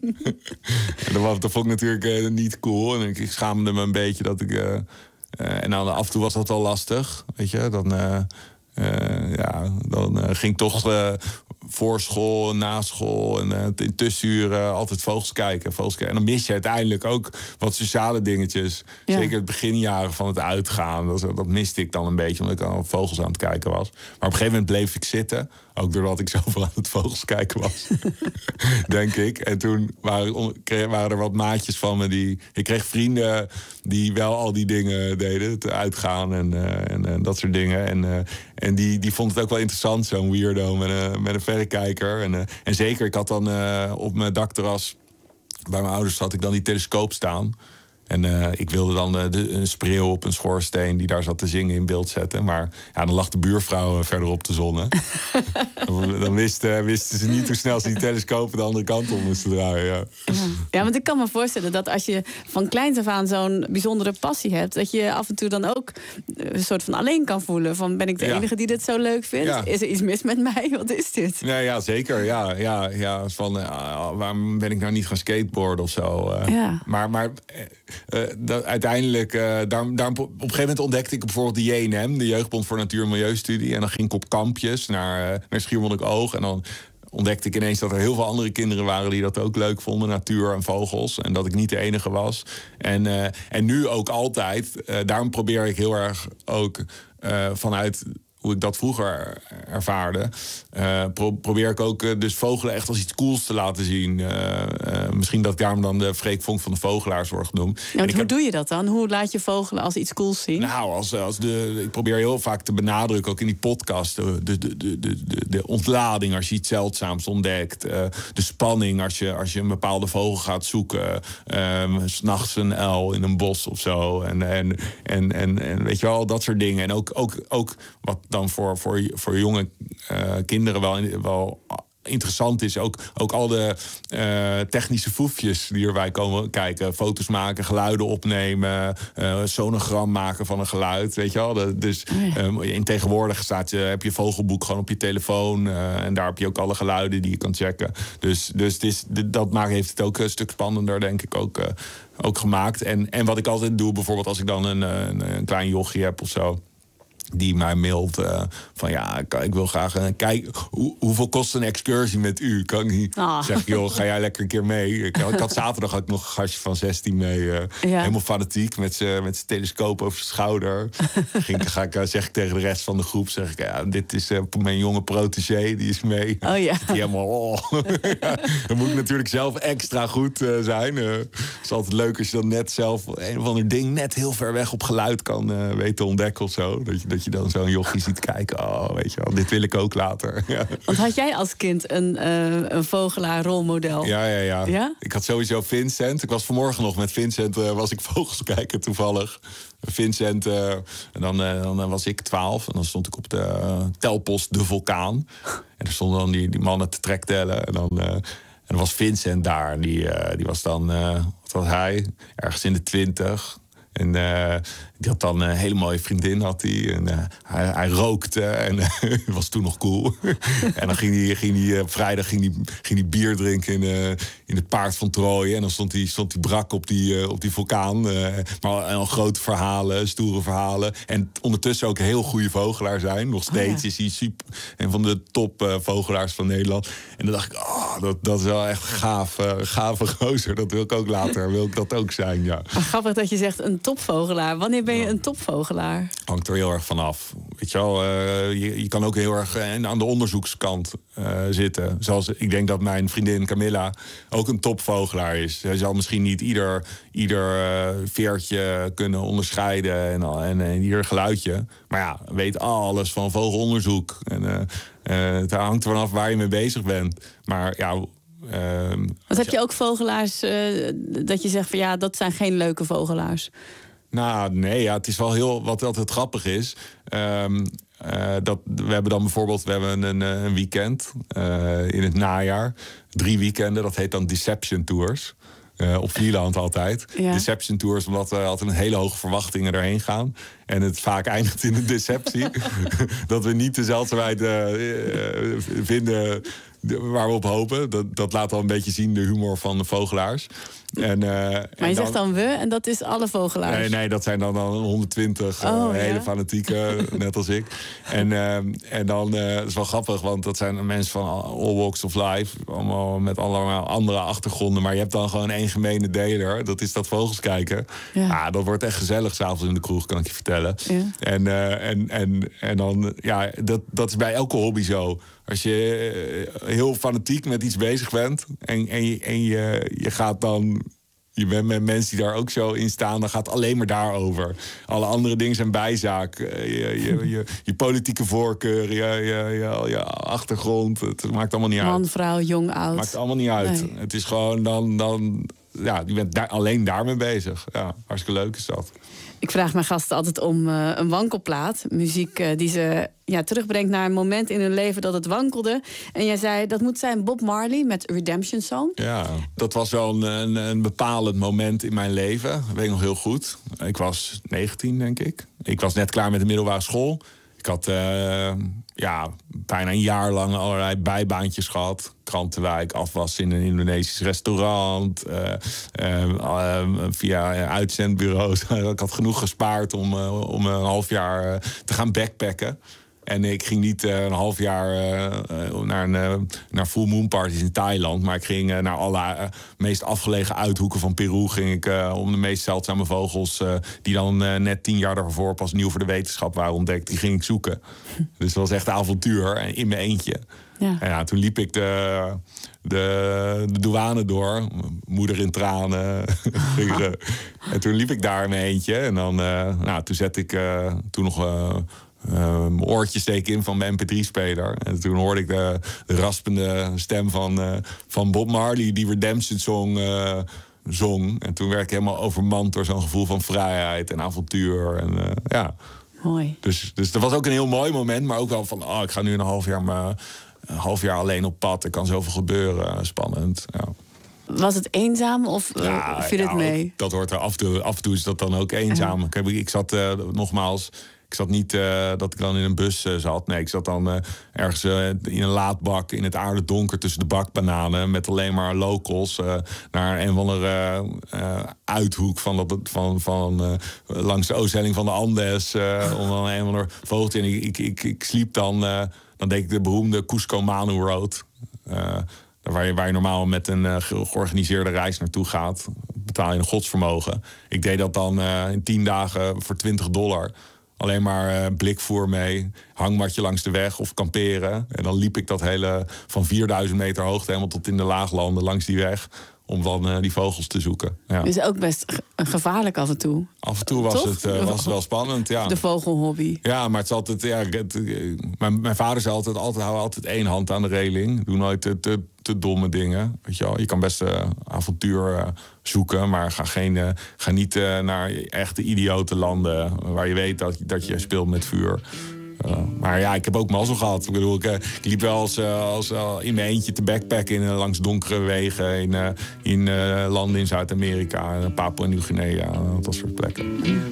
En dat, was, dat vond ik natuurlijk uh, niet cool. En ik, ik schaamde me een beetje dat ik. Uh, uh, en dan af en toe was dat wel lastig. Weet je, dan. Uh, Uh, ja, dan uh, ging ik toch uh, voor school, na school en uh, in tussenuren altijd vogels kijken, vogels kijken. En dan mis je uiteindelijk ook wat sociale dingetjes. Ja. Zeker het beginjaren van het uitgaan. Dat, dat miste ik dan een beetje, omdat ik al vogels aan het kijken was. Maar op een gegeven moment bleef ik zitten. Ook doordat ik zoveel aan het vogels kijken was. Denk ik. En toen waren, waren er wat maatjes van me die... Ik kreeg vrienden die wel al die dingen deden. Het uitgaan en, uh, en, en dat soort dingen. En, uh, en die, die vond het ook wel interessant, zo'n weirdo met een, met een verrekijker. En, uh, en zeker, ik had dan uh, op mijn dakterras... Bij mijn ouders had ik dan die telescoop staan. En uh, ik wilde dan uh, de, een spreeuw op een schoorsteen die daar zat te zingen in beeld zetten. Maar ja, dan lag de buurvrouw uh, verderop te zonnen. dan dan wisten, uh, wisten ze niet hoe snel ze die telescoop de andere kant op moesten draaien. Ja. Ja. Ja, want ik kan me voorstellen dat als je van kleins af aan zo'n bijzondere passie hebt, dat je af en toe dan ook een soort van alleen kan voelen. Van, ben ik de Ja. enige die dit zo leuk vindt? Ja. Is er iets mis met mij? Wat is dit? Nee, ja, zeker. Ja, ja, ja. Van, uh, waarom ben ik nou niet gaan skateboarden of zo? Uh, Ja. Maar, maar uh, dat, uiteindelijk, uh, daar, daar, op een gegeven moment ontdekte ik bijvoorbeeld de J N M, de Jeugdbond voor Natuur- en Milieustudie. En dan ging ik op kampjes naar, uh, naar Schiermonnikoog. En dan ontdekte ik ineens dat er heel veel andere kinderen waren die dat ook leuk vonden, natuur en vogels. En dat ik niet de enige was. En, uh, en nu ook altijd. Uh, daarom probeer ik heel erg ook uh, vanuit hoe ik dat vroeger ervaarde, uh, pro- probeer ik ook uh, dus vogelen echt als iets cools te laten zien. Uh, uh, misschien dat ik daarom dan de Freek Vonk van de Vogelaarszorg noem. Ja, want hoe heb... doe je dat dan? Hoe laat je vogelen als iets cools zien? Nou, als, als de, ik probeer heel vaak te benadrukken, ook in die podcast, de, de, de, de, de, de ontlading als je iets zeldzaams ontdekt. Uh, de spanning als je, als je een bepaalde vogel gaat zoeken. Uh, 's nachts een uil in een bos of zo. En, en, en, en, en weet je wel, dat soort dingen. En ook, ook, ook wat dan voor, voor, voor jonge uh, kinderen wel, wel interessant is. Ook, ook al de uh, technische foefjes die erbij komen kijken. Foto's maken, geluiden opnemen. Uh, sonogram maken van een geluid. Weet je wel? Dat, dus um, in tegenwoordig staat je, heb je vogelboek gewoon op je telefoon. Uh, en daar heb je ook alle geluiden die je kan checken. Dus, dus het is, dat maakt, heeft het ook een stuk spannender, denk ik, ook, uh, ook gemaakt. En, en wat ik altijd doe, bijvoorbeeld als ik dan een, een, een klein jochie heb of zo, die mij mailt uh, van ja, ik, ik wil graag uh, kijken. Hoe, hoeveel kost een excursie met u? Kan ik niet. Oh. Zeg ik, joh, ga jij lekker een keer mee? Ik, ik had zaterdag ook nog een gastje van zestien mee. Uh, ja. Helemaal fanatiek met zijn telescoop over zijn schouder. Ging, ga ik, uh, zeg ik tegen de rest van de groep, zeg ik, ja, dit is uh, mijn jonge protégé, die is mee. Oh ja. Die helemaal, oh. Ja, dan moet ik natuurlijk zelf extra goed uh, zijn. Uh, het is altijd leuk als je dan net zelf een of ander ding net heel ver weg op geluid kan uh, weten ontdekken of zo. Dat je, dat je dan zo'n jochie ziet kijken. Oh, weet je wel, dit wil ik ook later. Ja. Want had jij als kind een, uh, een vogelaar rolmodel? Ja, ja, ja, ja. Ik had sowieso Vincent. Ik was vanmorgen nog met Vincent, uh, was ik vogels kijken toevallig. Vincent, uh, en dan, uh, dan was ik twaalf. En dan stond ik op de uh, telpost De Vulkaan. En er stonden dan die, die mannen te trektellen. En dan, uh, en dan was Vincent daar. En die, uh, die was dan, uh, wat was hij? Ergens in de twintig. En uh, die had dan een hele mooie vriendin, had hij. En uh, hij, hij rookte en uh, was toen nog cool. En dan ging hij, ging hij, uh, vrijdag ging hij, ging hij bier drinken in, uh, in het Paard van Troje. En dan stond hij, stond hij brak op die, uh, op die vulkaan. Uh, maar al grote verhalen, stoere verhalen. En ondertussen ook een heel goede vogelaar zijn. Nog steeds oh ja. is hij super, een van de top uh, vogelaars van Nederland. En dan dacht ik, oh, dat, dat is wel echt gaaf, uh, gave gozer. Dat wil ik ook later, wil ik dat ook zijn, ja. Maar grappig dat je zegt een topvogelaar. Wanneer ben je een topvogelaar? Hangt er heel erg vanaf. Weet je wel, uh, je, je kan ook heel erg uh, aan de onderzoekskant uh, zitten. Zoals ik denk dat mijn vriendin Camilla ook een topvogelaar is. Zij zal misschien niet ieder, ieder uh, veertje kunnen onderscheiden en, en, en ieder geluidje. Maar ja, weet alles van vogelonderzoek. En, uh, uh, het hangt er vanaf waar je mee bezig bent. Maar ja. Uh, Wat heb je ook vogelaars uh, dat je zegt van ja, dat zijn geen leuke vogelaars? Nou, nee, ja, het is wel heel, wat altijd grappig is. Um, uh, dat, we hebben dan bijvoorbeeld, we hebben een, een weekend uh, in het najaar. Drie weekenden, dat heet dan Deception Tours. Uh, op Vlieland altijd. Ja. Deception Tours, omdat we altijd met hele hoge verwachtingen erheen gaan. En het vaak eindigt in een deceptie. Dat we niet de zeldzaamheid uh, uh, vinden waar we op hopen. Dat, dat laat al een beetje zien de humor van de vogelaars. En, uh, maar je en dan, zegt dan we en dat is alle vogelaars? Nee, nee, dat zijn dan, dan honderdtwintig oh, uh, hele ja? fanatieke, net als ik. En, uh, en dan uh, dat is wel grappig, want dat zijn mensen van all walks of life. Allemaal met allemaal andere achtergronden. Maar je hebt dan gewoon één gemene deler. Dat is dat vogels kijken. Ja, ah, dat wordt echt gezellig 's avonds in de kroeg, kan ik je vertellen. Ja. En, uh, en, en, en dan, ja, dat, dat is bij elke hobby zo. Als je heel fanatiek met iets bezig bent en, en, je, en je, je gaat dan, je bent met mensen die daar ook zo in staan, dan gaat het alleen maar daarover. Alle andere dingen zijn bijzaak. Je, je, je, je politieke voorkeur, je, je, je, je achtergrond, het maakt allemaal niet uit. Man, vrouw, jong, oud. Maakt allemaal niet uit. Nee. Het is gewoon dan, dan ja, je bent daar, alleen daarmee bezig. Ja, hartstikke leuk is dat. Ik vraag mijn gasten altijd om uh, een wankelplaat. Muziek uh, die ze ja, terugbrengt naar een moment in hun leven dat het wankelde. En jij zei, dat moet zijn Bob Marley met Redemption Song. Ja, dat was wel een, een, een bepalend moment in mijn leven. Dat weet ik nog heel goed. Ik was negentien, denk ik. Ik was net klaar met de middelbare school. Ik had uh, ja, bijna een jaar lang allerlei bijbaantjes gehad. Krantenwijk, afwas in een Indonesisch restaurant. Uh, uh, uh, via uitzendbureaus. Ik had genoeg gespaard om, uh, om een half jaar uh, te gaan backpacken. En ik ging niet uh, een half jaar uh, naar, een, uh, naar full moon parties in Thailand. Maar ik ging uh, naar alle uh, meest afgelegen uithoeken van Peru. Ging ik uh, om de meest zeldzame vogels, uh, die dan uh, net tien jaar daarvoor pas nieuw voor de wetenschap waren ontdekt. Die ging ik zoeken. Dus het was echt een avontuur in mijn eentje. Ja. En ja, toen liep ik de, de, de douane door. Moeder in tranen. En toen liep ik daar in mijn eentje. En dan, uh, nou, toen zette ik uh, toen nog uh, uh, mijn oortjes steken in van mijn M P drie speler. En toen hoorde ik de, de raspende stem van, uh, van Bob Marley, die Redemption Song uh, zong. En toen werd ik helemaal overmand door zo'n gevoel van vrijheid en avontuur. En uh, ja... Mooi. Dus, dus dat was ook een heel mooi moment, maar ook wel van... oh, ik ga nu een half jaar, maar, een half jaar alleen op pad. Er kan zoveel gebeuren. Spannend, ja. Was het eenzaam of uh, ja, viel het ja, mee? Ook, dat hoort er af en toe, af en toe is dat dan ook eenzaam. Ja. Ik, ik zat uh, nogmaals... Ik zat niet uh, dat ik dan in een bus uh, zat. Nee, ik zat dan uh, ergens uh, in een laadbak in het aardedonker tussen de bakbananen... met alleen maar locals uh, naar een of andere uh, uithoek van dat, van, van, uh, langs de oosthelling van de Andes. Uh, om dan een of ander vogeltje. En ik, ik, ik, ik sliep dan, uh, dan deed ik de beroemde Cusco Manu Road... Uh, Waar je, waar je normaal met een uh, georganiseerde reis naartoe gaat. Betaal je een godsvermogen. Ik deed dat dan uh, in tien dagen voor twintig dollar... Alleen maar uh, blikvoer mee, hangmatje langs de weg of kamperen. En dan liep ik dat hele van vierduizend meter hoogte helemaal tot in de laaglanden langs die weg. Om dan uh, die vogels te zoeken. Ja. Dus ook best gevaarlijk af en toe. Af en toe was, het, uh, was het wel spannend, ja. De vogelhobby. Ja, maar het is altijd... Ja, het, uh, mijn, mijn vader zei altijd, altijd, hou altijd één hand aan de reling. Doe nooit te, te, te domme dingen. Weet je wel? Je kan best uh, avontuur uh, zoeken, maar ga, geen, uh, ga niet uh, naar echte idiote landen... waar je weet dat, dat je speelt met vuur. Uh, maar ja, ik heb ook mazzel gehad. Ik bedoel, ik, uh, ik liep wel als, uh, als uh, in mijn eentje te backpacken in, uh, langs donkere wegen in, uh, in uh, landen in Zuid-Amerika, uh, Papua Nieuw-Guinea, uh, dat soort plekken.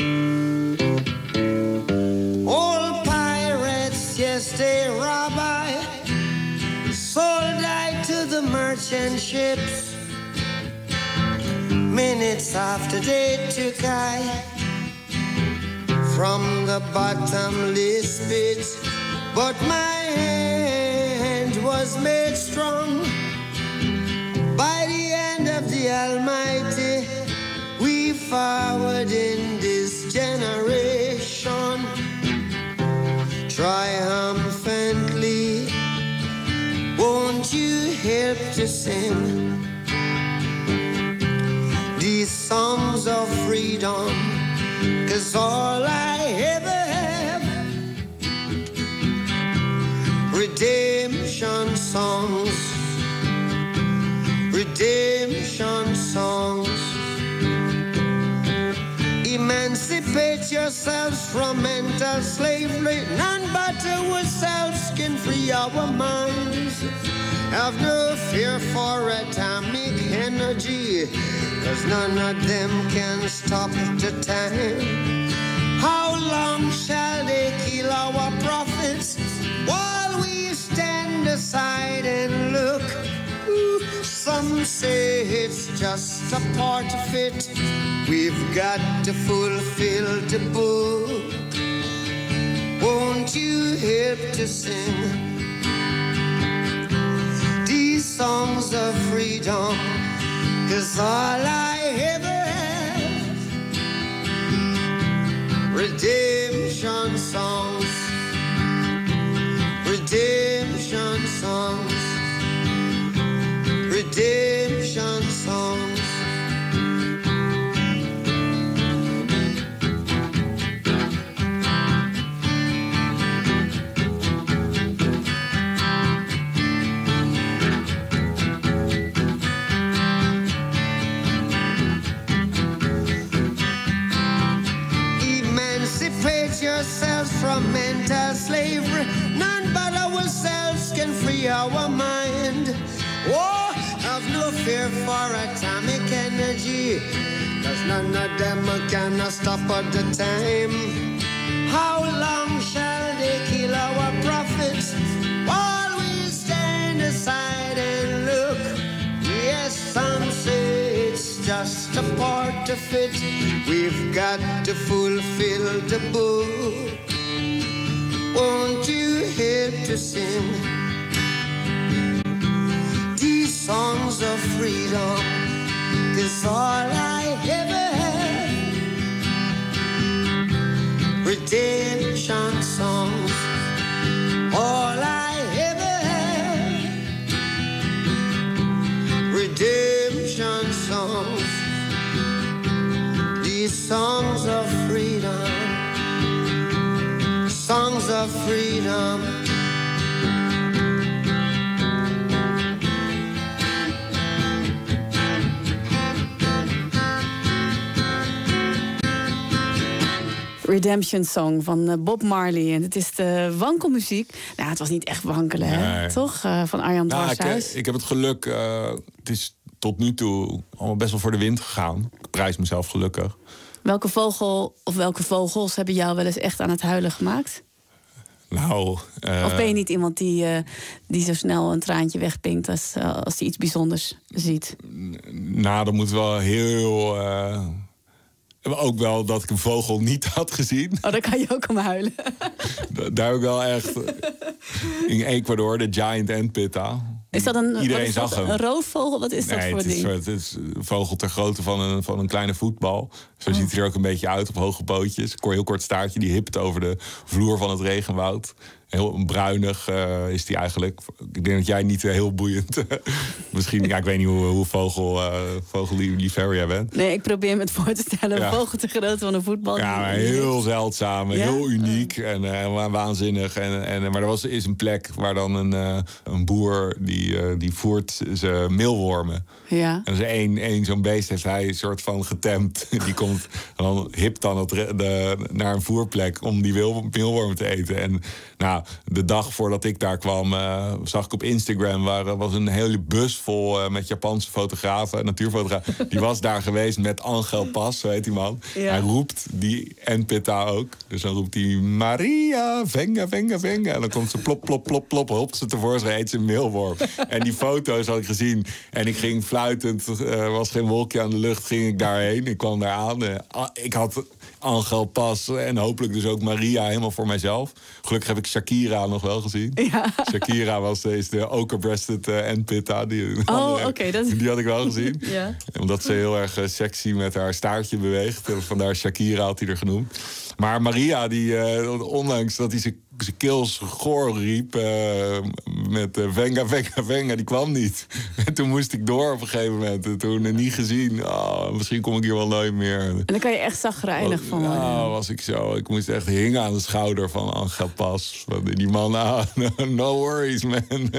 All pirates, yes, they rob I, sold I to the merchant ships. Minutes after they took I from the bottomless pit, but my hand was made strong by the hand of the Almighty. We forward in this generation triumphantly. Won't you help to sing these songs of freedom? 'Cause all I ever have, redemption songs, redemption songs. Emancipate yourselves from mental slavery. None but ourselves can free our minds. Have no fear for atomic energy, 'cause none of them can stop the time. How long shall they kill our prophets while we stand aside and look? Ooh, some say it's just a part of it. We've got to fulfill the book. Won't you help to sing these songs of freedom? 'Cause all I ever have, redemption songs, redemption songs, redemption songs. Yourselves from mental slavery. None but ourselves can free our mind. Oh, have no fear for atomic energy, 'cause none of them can stop at the time. How long shall they kill our prophets while we stand aside and look? Yes, some say it's just a part of it. We've got to fulfill the book. Won't you sing these songs of freedom, 'cause all I ever had, redemption songs, all I ever had, redemption songs, these songs of freedom, songs of freedom. Redemption Song van Bob Marley. En het is de wankelmuziek. Nou, het was niet echt wankelen, hè? Nee. Toch? Uh, van Arjan Nou, Dwarshuis. ik, ik heb het geluk... Uh, het is tot nu toe allemaal best wel voor de wind gegaan. Ik prijs mezelf gelukkig. Welke vogel of welke vogels hebben jou wel eens echt aan het huilen gemaakt? Nou... Uh, of ben je niet iemand die, uh, die zo snel een traantje wegpinkt als uh, als hij iets bijzonders ziet? Nou, dat moet wel heel... Uh, ook wel dat ik een vogel niet had gezien. Oh, daar kan je ook om huilen. Daar heb ik wel echt... In Ecuador, de giant endpitta. Is dat een, Iedereen is zag dat, hem. Een roofvogel? Wat is dat nee, voor het ding? is, het is een vogel ter grootte van een, van een kleine voetbal. Zo oh. ziet hij er ook een beetje uit op hoge pootjes. Heel kort staartje, die hipt over de vloer van het regenwoud. Heel bruinig uh, is die eigenlijk. Ik denk dat jij niet uh, heel boeiend... misschien, ja, ik weet niet hoe, hoe vogel, uh, vogelliefhebber jij bent. Nee, ik probeer me het voor te stellen. Een ja. vogel te grootte van een voetbal. Ja, maar heel zeldzaam. Ja? Heel uniek en uh, waanzinnig. En, en, maar er was, is een plek waar dan een, uh, een boer... die, uh, die voert zijn meelwormen. Ja. En één, één zo'n beest heeft hij een soort van getemd. Die komt dan hip dan het, de, naar een voerplek om die meelwormen te eten. En nou, de dag voordat ik daar kwam, uh, zag ik op Instagram... waar was een hele bus vol uh, met Japanse fotografen, natuurfotografen. Die was daar geweest met Angel Pas, zo heet die man. Ja. Hij roept die endpitta ook. Dus dan roept hij Maria, venga, venga, venga. En dan komt ze plop, plop, plop, plop, hopt ze tevoorschijn, eet ze een meelworm. En die foto's had ik gezien. En ik ging fluitend, er uh, was geen wolkje aan de lucht, ging ik daarheen. Ik kwam daar aan. Uh, ik had Angel Pas en hopelijk dus ook Maria helemaal voor mijzelf. Gelukkig heb ik Shakira nog wel gezien. Ja. Shakira was is de oker-breasted uh, endpitta. Die, oh, oké. Okay, dat... Die had ik wel gezien. Ja. Omdat ze heel erg uh, sexy met haar staartje beweegt. Vandaar Shakira had hij er genoemd. Maar Maria, die uh, ondanks dat hij zijn kills goor riep... Uh, met uh, venga, venga, venga, die kwam niet. En toen moest ik door op een gegeven moment. En toen uh, niet gezien. Oh, misschien kom ik hier wel nooit meer. En dan kan je echt zagrijnig van worden. Ja, was ik zo. Ik moest echt hingen aan de schouder van Angel Pas. Die man, ah, no, no worries, man.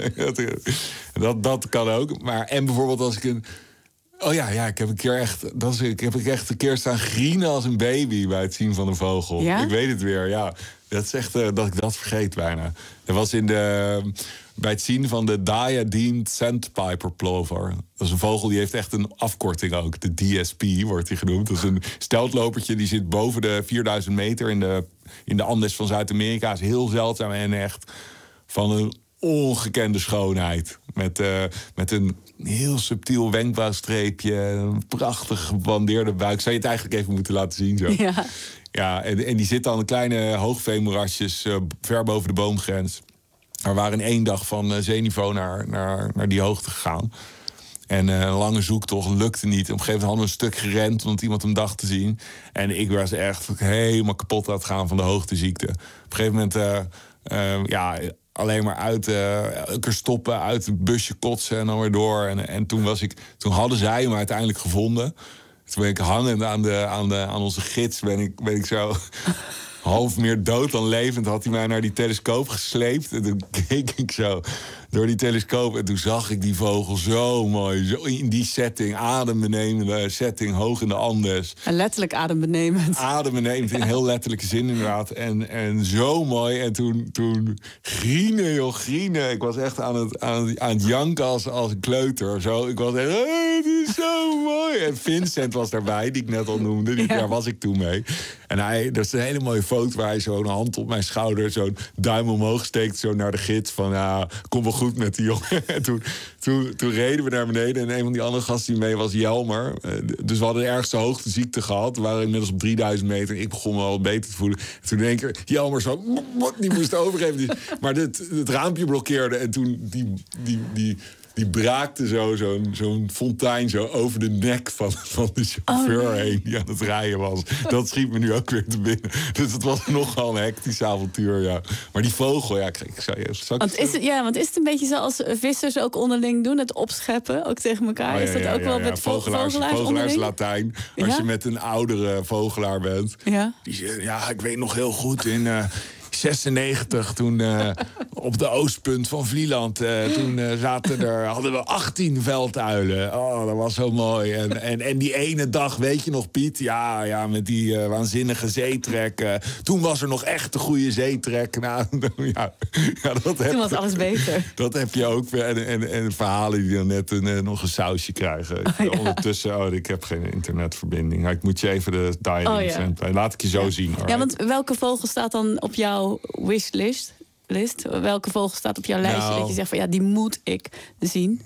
dat, dat kan ook. Maar, en bijvoorbeeld als ik een... Oh ja, ja, ik heb een keer echt, dat is, ik heb echt een keer staan grienen als een baby bij het zien van een vogel. Ja? Ik weet het weer, ja. Dat is echt uh, dat ik dat vergeet bijna. Dat was in de, bij het zien van de Diadem Sandpiper Plover. Dat is een vogel die heeft echt een afkorting ook. De D S P wordt die genoemd. Dat is een steltlopertje die zit boven de vierduizend meter in de, in de Andes van Zuid-Amerika. Is heel zeldzaam en echt van een ongekende schoonheid. Met, uh, met een heel subtiel wenkbrauwstreepje. Een prachtig gebandeerde buik. Zou je het eigenlijk even moeten laten zien zo? Ja. Ja, en, en die zit dan in kleine hoogveenmoerasjes uh, ver boven de boomgrens. We waren in één dag van uh, zeeniveau naar, naar, naar die hoogte gegaan. En uh, een lange zoektocht lukte niet. Op een gegeven moment hadden we een stuk gerend, want iemand hem dacht te zien. En ik was echt helemaal kapot aan het gaan van de hoogteziekte. Op een gegeven moment, uh, uh, ja, alleen maar uit, uh, elke keer stoppen, uit het busje kotsen en dan weer door. En, en toen, was ik, toen hadden zij hem uiteindelijk gevonden. Toen ben ik hangend aan, de, aan, de, aan onze gids, ben ik, ben ik zo... half meer dood dan levend, had hij mij naar die telescoop gesleept. En toen keek ik zo door die telescoop. En toen zag ik die vogel zo mooi. Zo in die setting, adembenemende setting, hoog in de Andes. En letterlijk adembenemend. Adembenemend, in heel letterlijke zin inderdaad. En, en zo mooi. En toen, toen grienen, joh, grienen. Ik was echt aan het, aan het, aan het janken als, als een kleuter. Zo, ik was echt, hey, het is zo mooi. En Vincent was daarbij, die ik net al noemde. Die, ja. Daar was ik toen mee. En hij, dat is een hele mooie foto waar hij zo'n hand op mijn schouder, zo'n duim omhoog steekt, zo naar de gids van, ja, kom wel goed met die jongen. En toen, toen, toen reden we naar beneden. En een van die andere gasten die mee was Jelmer. Uh, dus we hadden de ergste hoogteziekte gehad. We waren inmiddels op drieduizend meter. En ik begon me al beter te voelen. En toen in één keer, Jelmer zo... Die moest overgeven. Maar dit, het raampje blokkeerde. En toen die... die, die Die braakte zo, zo'n, zo'n fontein zo over de nek van, van de chauffeur oh, nee. heen die aan het rijden was. Dat schiet me nu ook weer te binnen. Dus het was nogal een hectisch avontuur, ja. Maar die vogel, ja, ik, ik zou je... Want is het, ja, want is het een beetje zoals vissers ook onderling doen? Het opscheppen, ook tegen elkaar? Oh, ja, is dat ja, ook ja, wel ja. met vogelaars, vogelaars, vogelaars Latijn. Als ja? je met een oudere vogelaar bent. Ja, die zegt, ja, ik weet nog heel goed in... Uh, zesennegentig, toen uh, op de oostpunt van Vlieland... Uh, toen uh, zaten er, hadden we achttien velduilen. Oh, dat was zo mooi. En, en, en die ene dag, weet je nog, Piet? Ja, ja met die uh, waanzinnige zeetrek. Uh, toen was er nog echt een goede zeetrek. Nou, ja, ja, dat heb, toen was alles beter. Dat heb je ook. En, en, en verhalen die dan net een, uh, nog een sausje krijgen. Oh, ja. Ondertussen, oh, ik heb geen internetverbinding. Nou, ik moet je even de dialing oh, ja. Laat ik je zo ja. zien. Ja, want welke vogel staat dan op jouw wishlist? List? Welke vogel staat op jouw lijstje nou, dat je zegt van ja, die moet ik zien?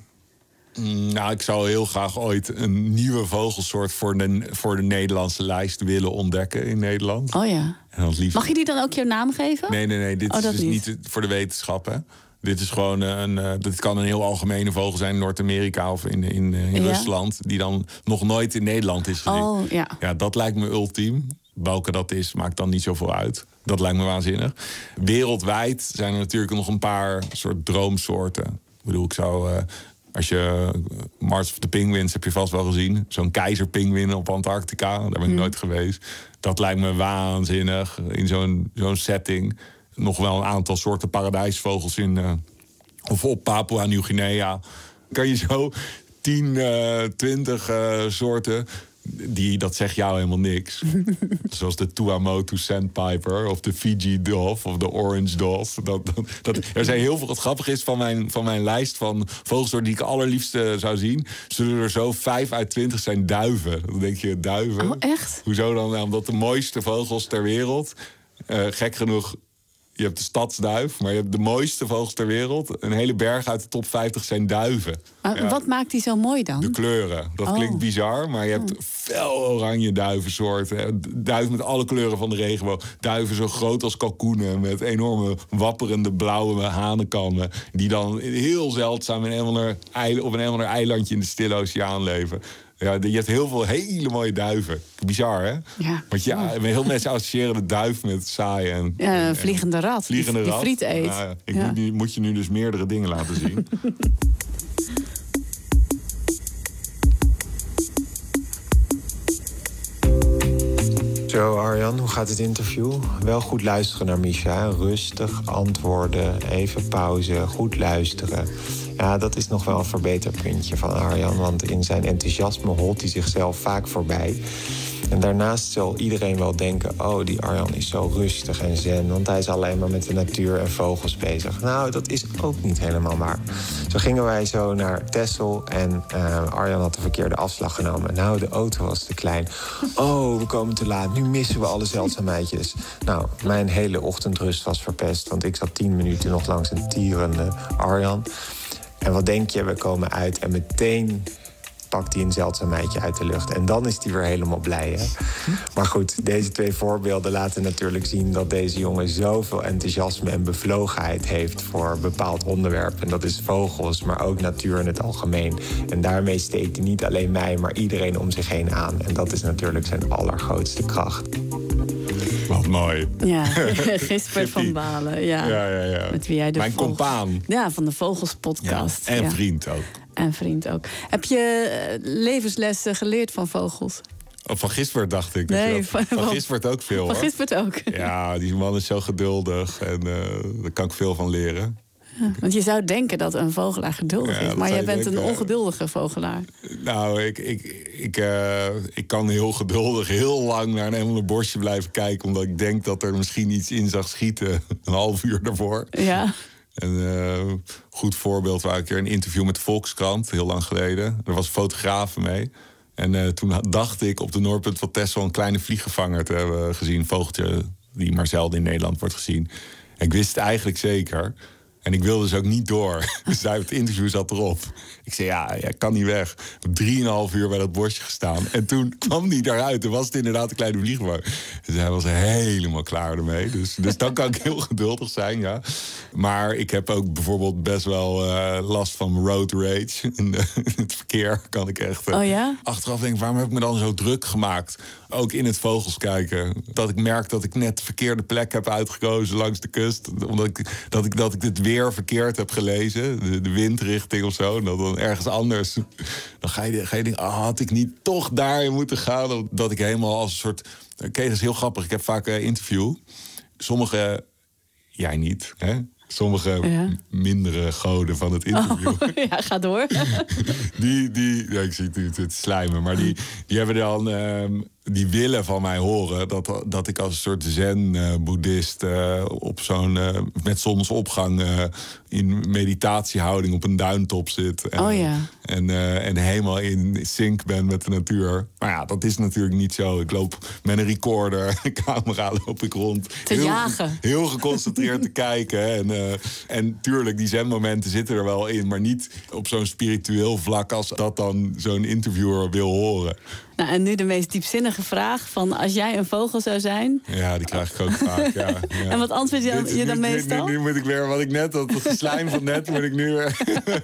Nou, ik zou heel graag ooit een nieuwe vogelsoort voor de, voor de Nederlandse lijst willen ontdekken in Nederland. Oh ja. En liefst... Mag je die dan ook jouw naam geven? Nee, nee, nee. Dit oh, is dus niet. niet voor de wetenschap, hè. Dit is gewoon een. Uh, dit kan een heel algemene vogel zijn in Noord-Amerika of in, in, in ja? Rusland, die dan nog nooit in Nederland is gezien. Oh, ja. Ja, dat lijkt me ultiem. Welke dat is, maakt dan niet zoveel uit. Dat lijkt me waanzinnig. Wereldwijd zijn er natuurlijk nog een paar soort droomsoorten. Ik bedoel, ik zou... Uh, als je... Uh, Mars of the Penguins heb je vast wel gezien. Zo'n keizerpinguïn op Antarctica. Daar ben ik hmm. nooit geweest. Dat lijkt me waanzinnig. In zo'n, zo'n setting. Nog wel een aantal soorten paradijsvogels in... Uh, of op Papua Nieuw-Guinea. Kan je zo tien, uh, twintig uh, soorten... Die, dat zegt jou helemaal niks. Zoals de Tuamotu Sandpiper of de Fiji Dove of de Orange Dove. Dat, dat, dat, er zijn heel veel. Wat grappig is van mijn, van mijn lijst van vogelsoorten die ik allerliefste zou zien, zullen er zo vijf uit twintig zijn duiven. Dan denk je, duiven? Oh, echt? Hoezo dan? Nou, omdat de mooiste vogels ter wereld, uh, gek genoeg, je hebt de stadsduif, maar je hebt de mooiste vogels ter wereld. Een hele berg uit de top vijftig zijn duiven. Maar ja. Wat maakt die zo mooi dan? De kleuren. Dat oh. klinkt bizar, maar je hebt oh. fel oranje duivensoorten. Duiven met alle kleuren van de regenboog. Duiven zo groot als kalkoenen met enorme wapperende blauwe hanenkammen. Die dan heel zeldzaam in een ander, op een ander eilandje in de Stille Oceaan leven. Ja, je hebt heel veel hele mooie duiven. Bizar, hè? Ja. Want ja, heel veel mensen associëren de duif met saai en... Ja, een vliegende rat. Vliegende die, rat. Die friet eet. Nou, ja, ik ja. moet, moet je nu dus meerdere dingen laten zien. Zo, Arjan, hoe gaat het interview? Wel goed luisteren naar Misha. Rustig antwoorden, even pauze, goed luisteren. Ja, dat is nog wel een verbeterpuntje van Arjan, want in zijn enthousiasme holt hij zichzelf vaak voorbij. En daarnaast zal iedereen wel denken, oh, die Arjan is zo rustig en zen, want hij is alleen maar met de natuur en vogels bezig. Nou, dat is ook niet helemaal waar. Zo gingen wij zo naar Texel en uh, Arjan had de verkeerde afslag genomen. Nou, de auto was te klein. Oh, we komen te laat, nu missen we alle zeldzaamheidjes. Nou, mijn hele ochtendrust was verpest, want ik zat tien minuten nog langs een tierende Arjan. En wat denk je, we komen uit en meteen pakt hij een zeldzaamheidje uit de lucht. En dan is hij weer helemaal blij, hè? Maar goed, deze twee voorbeelden laten natuurlijk zien dat deze jongen zoveel enthousiasme en bevlogenheid heeft voor een bepaald onderwerp. En dat is vogels, maar ook natuur in het algemeen. En daarmee steekt hij niet alleen mij, maar iedereen om zich heen aan. En dat is natuurlijk zijn allergrootste kracht. Wat mooi. Ja, Gisbert van Balen. Ja. Ja, ja, ja. Met wie jij de Mijn vogels... compaan. Ja, van de Vogelspodcast. Ja, en ja. vriend ook. En vriend ook. Heb je levenslessen geleerd van vogels? Oh, van Gisbert dacht ik. Nee, dat van, van, van Gisbert ook veel. Van hoor. Gisbert ook. Ja, die man is zo geduldig en uh, daar kan ik veel van leren. Ja, want je zou denken dat een vogelaar geduldig ja, is, maar jij bent denken, een ongeduldige vogelaar. Nou, ik, ik, ik, uh, ik kan heel geduldig heel lang naar een ander bosje blijven kijken, omdat ik denk dat er misschien iets in zag schieten een half uur daarvoor. Ja. En uh, goed voorbeeld waar ik er een interview met de Volkskrant, heel lang geleden. Er was een fotograaf mee. En uh, toen dacht ik op de Noordpunt van Texel een kleine vlieggevanger te hebben gezien. Een vogeltje die maar zelden in Nederland wordt gezien. En ik wist het eigenlijk zeker. En ik wilde dus ook niet door. Dus het interview zat erop. Ik zei, ja, ik kan niet weg. Ik heb drieënhalf uur bij dat bosje gestaan. En toen kwam hij daaruit. Toen was het inderdaad een kleine vliegtuig. Dus hij was helemaal klaar ermee. Dus, dus dan kan ik heel geduldig zijn, ja. Maar ik heb ook bijvoorbeeld best wel uh, last van road rage. In, de, in het verkeer kan ik echt uh, oh ja? achteraf denken, waarom heb ik me dan zo druk gemaakt? Ook in het vogels kijken. Dat ik merk dat ik net de verkeerde plek heb uitgekozen langs de kust. Omdat ik, dat ik, dat ik het weer verkeerd heb gelezen. De, de windrichting of zo. En dat dan ergens anders. Dan ga je, ga je denken, oh, had ik niet toch daarin moeten gaan? Dat ik helemaal als een soort... Oké, okay, dat is heel grappig. Ik heb vaak een uh, interview. Sommige... Jij niet, hè? Sommige ja. mindere goden van het interview. Oh, ja, ga door. die, die, ja, ik zie het, het slijmen, maar die, die hebben dan... Um, die willen van mij horen dat, dat ik als een soort zen-boeddhist... Uh, op zo'n uh, met zonsopgang uh, in meditatiehouding op een duintop zit. En, oh ja. En, uh, en helemaal in sync ben met de natuur. Maar ja, dat is natuurlijk niet zo. Ik loop met een recorder, een camera, loop ik rond. Te heel, jagen. Heel geconcentreerd te kijken. En, uh, en tuurlijk, die zen-momenten zitten er wel in. Maar niet op zo'n spiritueel vlak als dat dan zo'n interviewer wil horen. Nou, en nu de meest diepzinnige vraag van als jij een vogel zou zijn... Ja, die krijg ik ook vaak, ja. ja. En wat antwoord je dan, je dan nu, meestal? Nu, nu, nu moet ik weer, wat ik net, dat slijm van net, moet ik nu weer...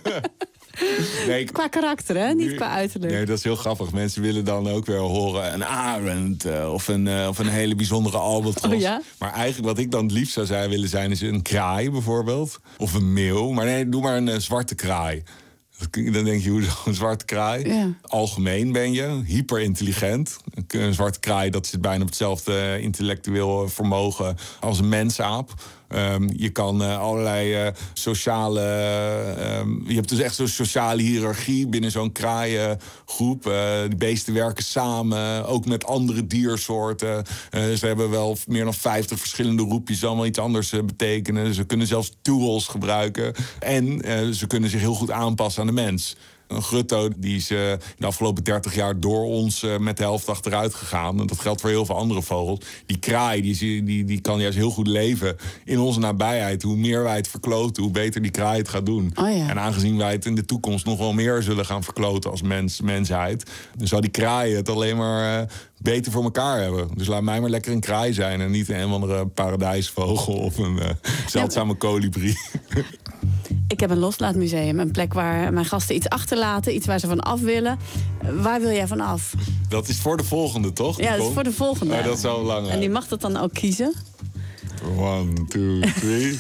Nee, ik, qua karakter, hè? Niet nu, qua uiterlijk. Nee, dat is heel grappig. Mensen willen dan ook weer horen een arend uh, of, een, uh, of een hele bijzondere albatros. Oh, ja? Maar eigenlijk wat ik dan het liefst zou zijn, willen zijn is een kraai bijvoorbeeld. Of een meeuw. Maar nee, doe maar een uh, zwarte kraai. Dan denk je, hoe een zwarte kraai? Ja. Algemeen ben je, hyperintelligent. Een zwarte kraai, dat zit bijna op hetzelfde intellectueel vermogen als een mensaap. Um, je kan uh, allerlei uh, sociale... Um, je hebt dus echt zo'n sociale hiërarchie binnen zo'n kraaiengroep. Uh, de beesten werken samen, ook met andere diersoorten. Uh, ze hebben wel meer dan vijftig verschillende roepjes... die allemaal iets anders uh, betekenen. Ze kunnen zelfs tools gebruiken. En uh, ze kunnen zich heel goed aanpassen aan de mens. Een grutto die is uh, de afgelopen dertig jaar door ons uh, met de helft achteruit gegaan. En dat geldt voor heel veel andere vogels. Die kraai die, die, die kan juist heel goed leven in onze nabijheid. Hoe meer wij het verkloten, hoe beter die kraai het gaat doen. Oh ja. En aangezien wij het in de toekomst nog wel meer zullen gaan verkloten als mens, mensheid... dan zou die kraai het alleen maar... Uh, beter voor elkaar hebben. Dus laat mij maar lekker een kraai zijn... en niet een of andere paradijsvogel of een uh, zeldzame kolibrie. Ik heb een loslaatmuseum, een plek waar mijn gasten iets achterlaten... iets waar ze van af willen. Waar wil jij van af? Dat is voor de volgende, toch? Ja, dat is voor de volgende. Ja, dat is wel belangrijk. En die mag dat dan ook kiezen? One, two, three...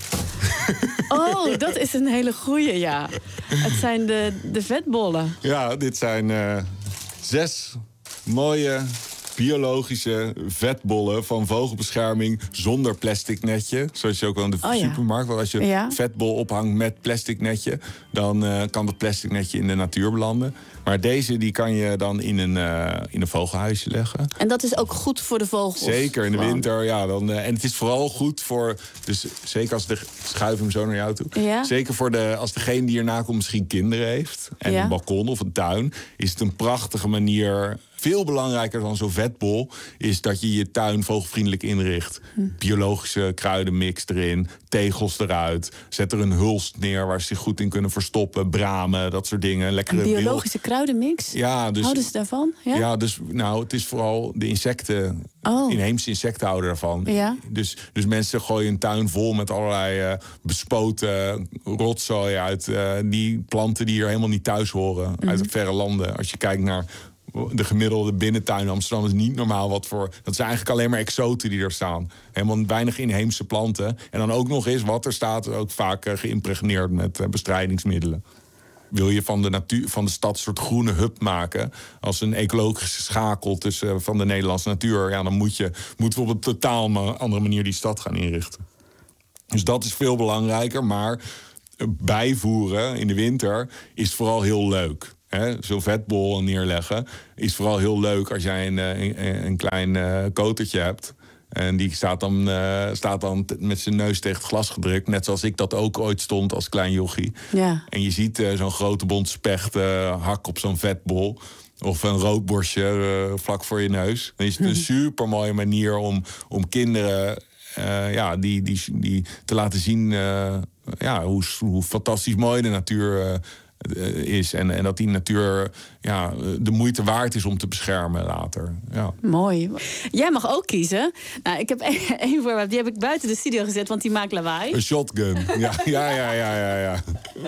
Oh, dat is een hele goeie, ja. Het zijn de, de vetbollen. Ja, dit zijn uh, zes... mooie biologische vetbollen van vogelbescherming zonder plastic netje. Zoals je ook wel in de oh, supermarkt. Ja. Want als je ja. vetbol ophangt met plastic netje, dan uh, kan dat plastic netje in de natuur belanden. Maar deze die kan je dan in een, uh, in een vogelhuisje leggen. En dat is ook goed voor de vogels? Zeker, in de winter. Ja, dan, uh, en het is vooral goed voor... Dus zeker als de... Schuif hem zo naar jou toe. Ja. Zeker voor de, als degene die erna komt misschien kinderen heeft. En ja. een balkon of een tuin. Is het een prachtige manier... Veel belangrijker dan zo'n vetbol is dat je je tuin vogelvriendelijk inricht. Hm. Biologische kruidenmix erin, tegels eruit. Zet er een hulst neer waar ze zich goed in kunnen verstoppen. Bramen, dat soort dingen. Lekkere een biologische wil... kruidenmix? Ja, dus, houden ze daarvan? Ja? ja, dus nou, het is vooral de insecten. Oh. Inheemse insecten houden daarvan. Ja. Dus, dus mensen gooien een tuin vol met allerlei uh, bespoten rotzooi uit uh, die planten die hier helemaal niet thuis horen. Mm-hmm. Uit de verre landen. Als je kijkt naar... de gemiddelde binnentuin in Amsterdam is niet normaal wat voor... Dat zijn eigenlijk alleen maar exoten die er staan. Helemaal weinig inheemse planten. En dan ook nog eens wat er staat, ook vaak uh, geïmpregneerd met uh, bestrijdingsmiddelen. Wil je van de, natuur, van de stad een soort groene hub maken... als een ecologische schakel tussen uh, van de Nederlandse natuur... Ja, dan moet je, moeten we op een totaal andere manier die stad gaan inrichten. Dus dat is veel belangrijker, maar bijvoeren in de winter is vooral heel leuk. Zo'n vetbol neerleggen is vooral heel leuk als jij een, een, een klein uh, kotertje hebt. En die staat dan, uh, staat dan t- met zijn neus tegen het glas gedrukt. Net zoals ik dat ook ooit stond als klein jochie. Ja. En je ziet uh, zo'n grote bont specht uh, hak op zo'n vetbol. Of een roodborstje uh, vlak voor je neus. Dan is het een super mooie manier om, om kinderen... Uh, ja, die, die, die te laten zien uh, ja, hoe, hoe fantastisch mooi de natuur uh, is. En, en dat die natuur ja, de moeite waard is om te beschermen later. Ja. Mooi. Jij mag ook kiezen. Nou, ik heb één voorbeeld, die heb ik buiten de studio gezet, want die maakt lawaai. Een shotgun. Ja, ja, ja, ja, ja, ja.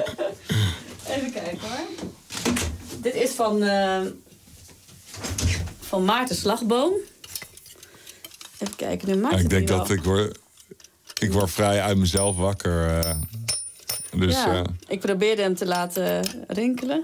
Even kijken hoor. Dit is van, uh, van Maarten Slagboom. Even kijken, nu maakt ja, het ik denk wel. dat ik word, ik word vrij uit mezelf wakker. Uh, dus, ja, uh... ik probeerde hem te laten rinkelen.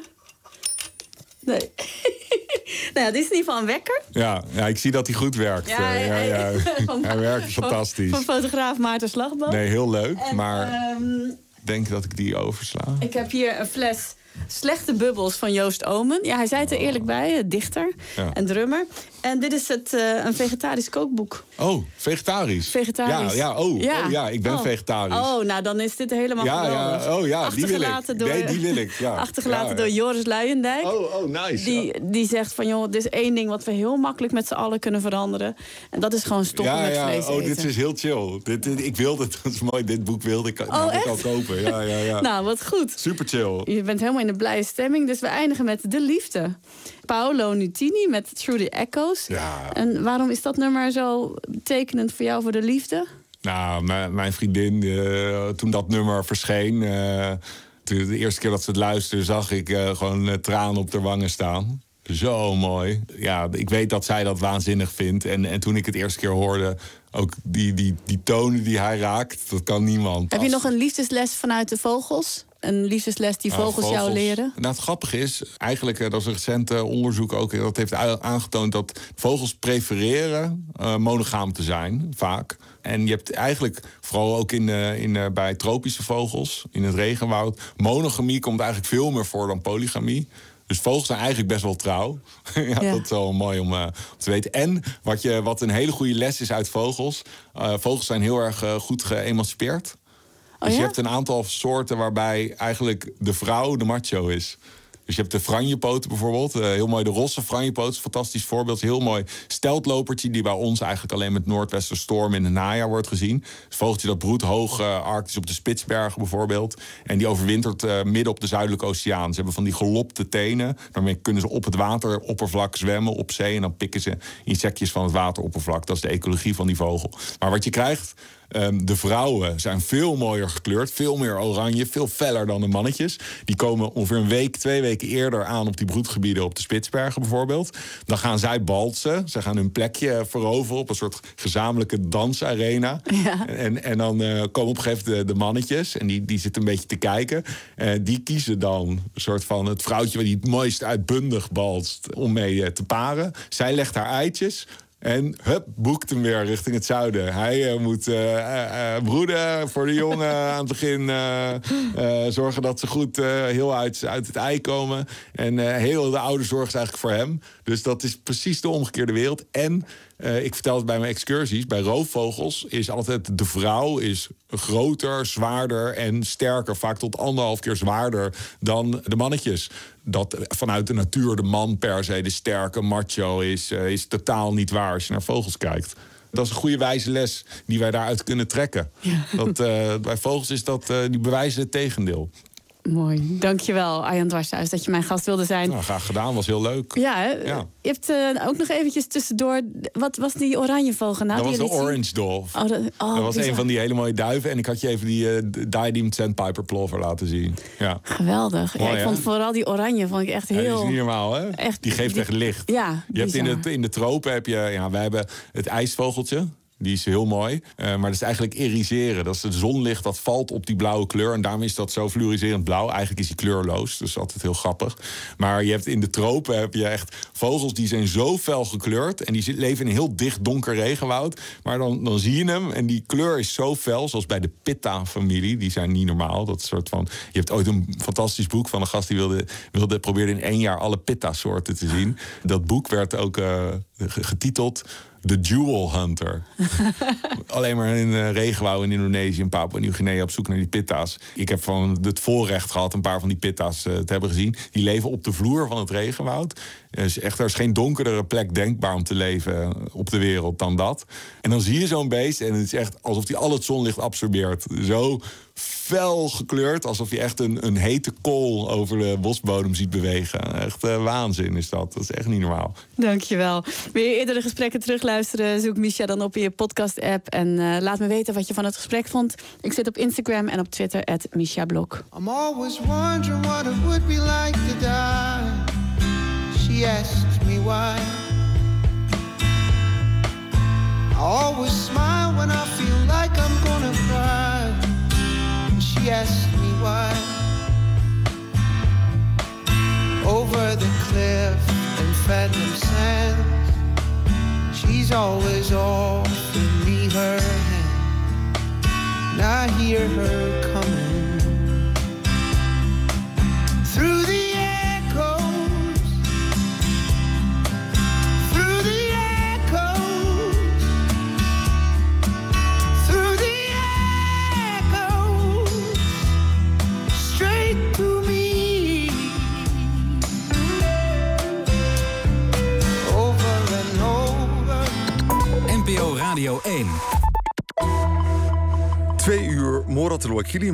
Nee. Nou ja, dit is in ieder geval een wekker. Ja, ja, ik zie dat hij goed werkt. Ja, hij, ja, ja, ja. van, hij werkt fantastisch. Van, van fotograaf Maarten Slagboom. Nee, heel leuk, en, maar um, ik denk dat ik die oversla. Ik heb hier een fles Slechte Bubbels van Joost Omen. Ja, hij zei het er eerlijk bij, dichter ja. en drummer. En dit is het, uh, een vegetarisch kookboek. Oh, vegetarisch? Vegetarisch. Ja, ja, oh, ja. Oh, ja ik ben oh. vegetarisch. Oh, nou dan is dit helemaal ja, geweldig. Ja, oh ja, die wil ik. Door, nee, die wil ik, ja. Achtergelaten ja, ja. door Joris Luijendijk. Oh, oh, nice. Die, ja. die zegt van, joh, dit is één ding wat we heel makkelijk met z'n allen kunnen veranderen. En dat is gewoon stoppen ja, met ja. vlees oh, eten. dit is heel chill. Dit, dit, ik wilde het, dat is mooi, dit boek wilde ik, oh, nou, ik al echt? kopen. Ja, ja, ja. Nou, wat goed. Super chill. Je bent helemaal in de blije stemming, dus we eindigen met De Liefde. Paolo Nutini met Through the Echoes. Ja. En waarom is dat nummer zo betekenend voor jou voor de liefde? Nou, mijn, mijn vriendin, uh, toen dat nummer verscheen... Uh, toen, de eerste keer dat ze het luisterde, zag ik uh, gewoon uh, tranen op haar wangen staan. Zo mooi. Ja, ik weet dat zij dat waanzinnig vindt. En, en toen ik het eerste keer hoorde, ook die, die, die tonen die hij raakt, dat kan niemand. Heb je nog een liefdesles vanuit de vogels? Een liefdesles die vogels, uh, vogels jou leren? Nou, het grappige is, eigenlijk, dat is een recent uh, onderzoek ook... dat heeft aangetoond dat vogels prefereren uh, monogaam te zijn, vaak. En je hebt eigenlijk, vooral ook in, uh, in, uh, bij tropische vogels, in het regenwoud... monogamie komt eigenlijk veel meer voor dan polygamie. Dus vogels zijn eigenlijk best wel trouw. ja, ja, dat is wel mooi om, uh, om te weten. En wat, je, wat een hele goede les is uit vogels... Uh, vogels zijn heel erg uh, goed geëmancipeerd. Oh, dus ja? je hebt een aantal soorten waarbij eigenlijk de vrouw de macho is. Dus je hebt de franjepoten bijvoorbeeld. Uh, heel mooi de rosse franjepoot, fantastisch voorbeeld. Heel mooi steltlopertje die bij ons eigenlijk alleen met noordwesterstorm in het najaar wordt gezien. Het vogeltje dat broedt hoog uh, Arktisch op de Spitsbergen bijvoorbeeld. En die overwintert uh, midden op de Zuidelijke Oceaan. Ze hebben van die gelopte tenen. Daarmee kunnen ze op het wateroppervlak zwemmen op zee. En dan pikken ze insectjes van het wateroppervlak. Dat is de ecologie van die vogel. Maar wat je krijgt... Um, de vrouwen zijn veel mooier gekleurd, veel meer oranje, veel feller dan de mannetjes. Die komen ongeveer een week, twee weken eerder aan op die broedgebieden op de Spitsbergen bijvoorbeeld. Dan gaan zij balsen, ze gaan hun plekje veroveren op een soort gezamenlijke dansarena. Ja. En, en dan uh, komen op een gegeven moment de, de mannetjes en die, die zitten een beetje te kijken. Uh, die kiezen dan een soort van het vrouwtje waar die het mooist uitbundig balst om mee uh, te paren. Zij legt haar eitjes. En hup, boekt hem weer richting het zuiden. Hij uh, moet uh, uh, broeden voor de jongen aan het begin. Uh, uh, zorgen dat ze goed uh, heel uit, uit het ei komen. En uh, heel de oude zorg is eigenlijk voor hem. Dus dat is precies de omgekeerde wereld. En uh, ik vertel het bij mijn excursies. Bij roofvogels is altijd de vrouw is groter, zwaarder en sterker. Vaak tot anderhalf keer zwaarder dan de mannetjes. Dat vanuit de natuur de man per se de sterke macho is, uh, is totaal niet waar als je naar vogels kijkt. Dat is een goede wijze les die wij daaruit kunnen trekken. Ja. Dat, uh, bij vogels is dat, uh, die bewijzen het tegendeel. Mooi. Dankjewel, Arjan Dwarshuis, dat je mijn gast wilde zijn. Nou, graag gedaan, was heel leuk. Ja, hè? Ja. Je hebt uh, ook nog eventjes tussendoor... Wat was die oranje vogel nou? Dat die was de zien? Orange Dove. Oh, dat oh, dat was bizar. een van die hele mooie duiven. En ik had je even die uh, Diadem Sandpiper Plover laten zien. Ja. Geweldig. Mooi, ja, ik vond vooral die oranje vond ik echt heel... Ja, die is niet normaal, hè? Echt, die geeft die, echt licht. Ja, je hebt in de, in de tropen heb je... Ja, wij hebben het ijsvogeltje. Die is heel mooi. Uh, maar dat is eigenlijk iriseren. Dat is het zonlicht dat valt op die blauwe kleur. En daarom is dat zo fluoriserend blauw. Eigenlijk is die kleurloos. Dus altijd heel grappig. Maar je hebt in de tropen heb je echt vogels die zijn zo fel gekleurd. En die leven in een heel dicht donker regenwoud. Maar dan, dan zie je hem. En die kleur is zo fel. Zoals bij de Pitta-familie. Die zijn niet normaal. Dat soort van... Je hebt ooit een fantastisch boek van een gast die wilde, wilde probeerde in één jaar alle Pitta-soorten te zien. Dat boek werd ook uh, getiteld... De Jewel Hunter. Alleen maar in uh, regenwoud in Indonesië en Papua-Nieuw-Guinea op zoek naar die pitta's. Ik heb van het voorrecht gehad een paar van die pitta's uh, te hebben gezien. Die leven op de vloer van het regenwoud. Er is, echt, er is geen donkerdere plek denkbaar om te leven op de wereld dan dat. En dan zie je zo'n beest en het is echt alsof hij al het zonlicht absorbeert. Zo fel gekleurd, alsof je echt een, een hete kool over de bosbodem ziet bewegen. Echt uh, waanzin is dat. Dat is echt niet normaal. Dankjewel. Wil je eerdere gesprekken terugluisteren? Zoek Misha dan op in je podcast-app. En uh, laat me weten wat je van het gesprek vond. Ik zit op Instagram en op Twitter, at Misha Blok. I'm always wondering what it would be like to die. She asks me why. I always smile when I feel like I'm gonna cry. She asks me why. Over the cliff in Phantom Sands, she's always offering me her hand, and I hear her coming through the echoes, through the echoes, through the echoes, straight to me, over and over. N P O Radio één. Twee uur Morat El Wakili.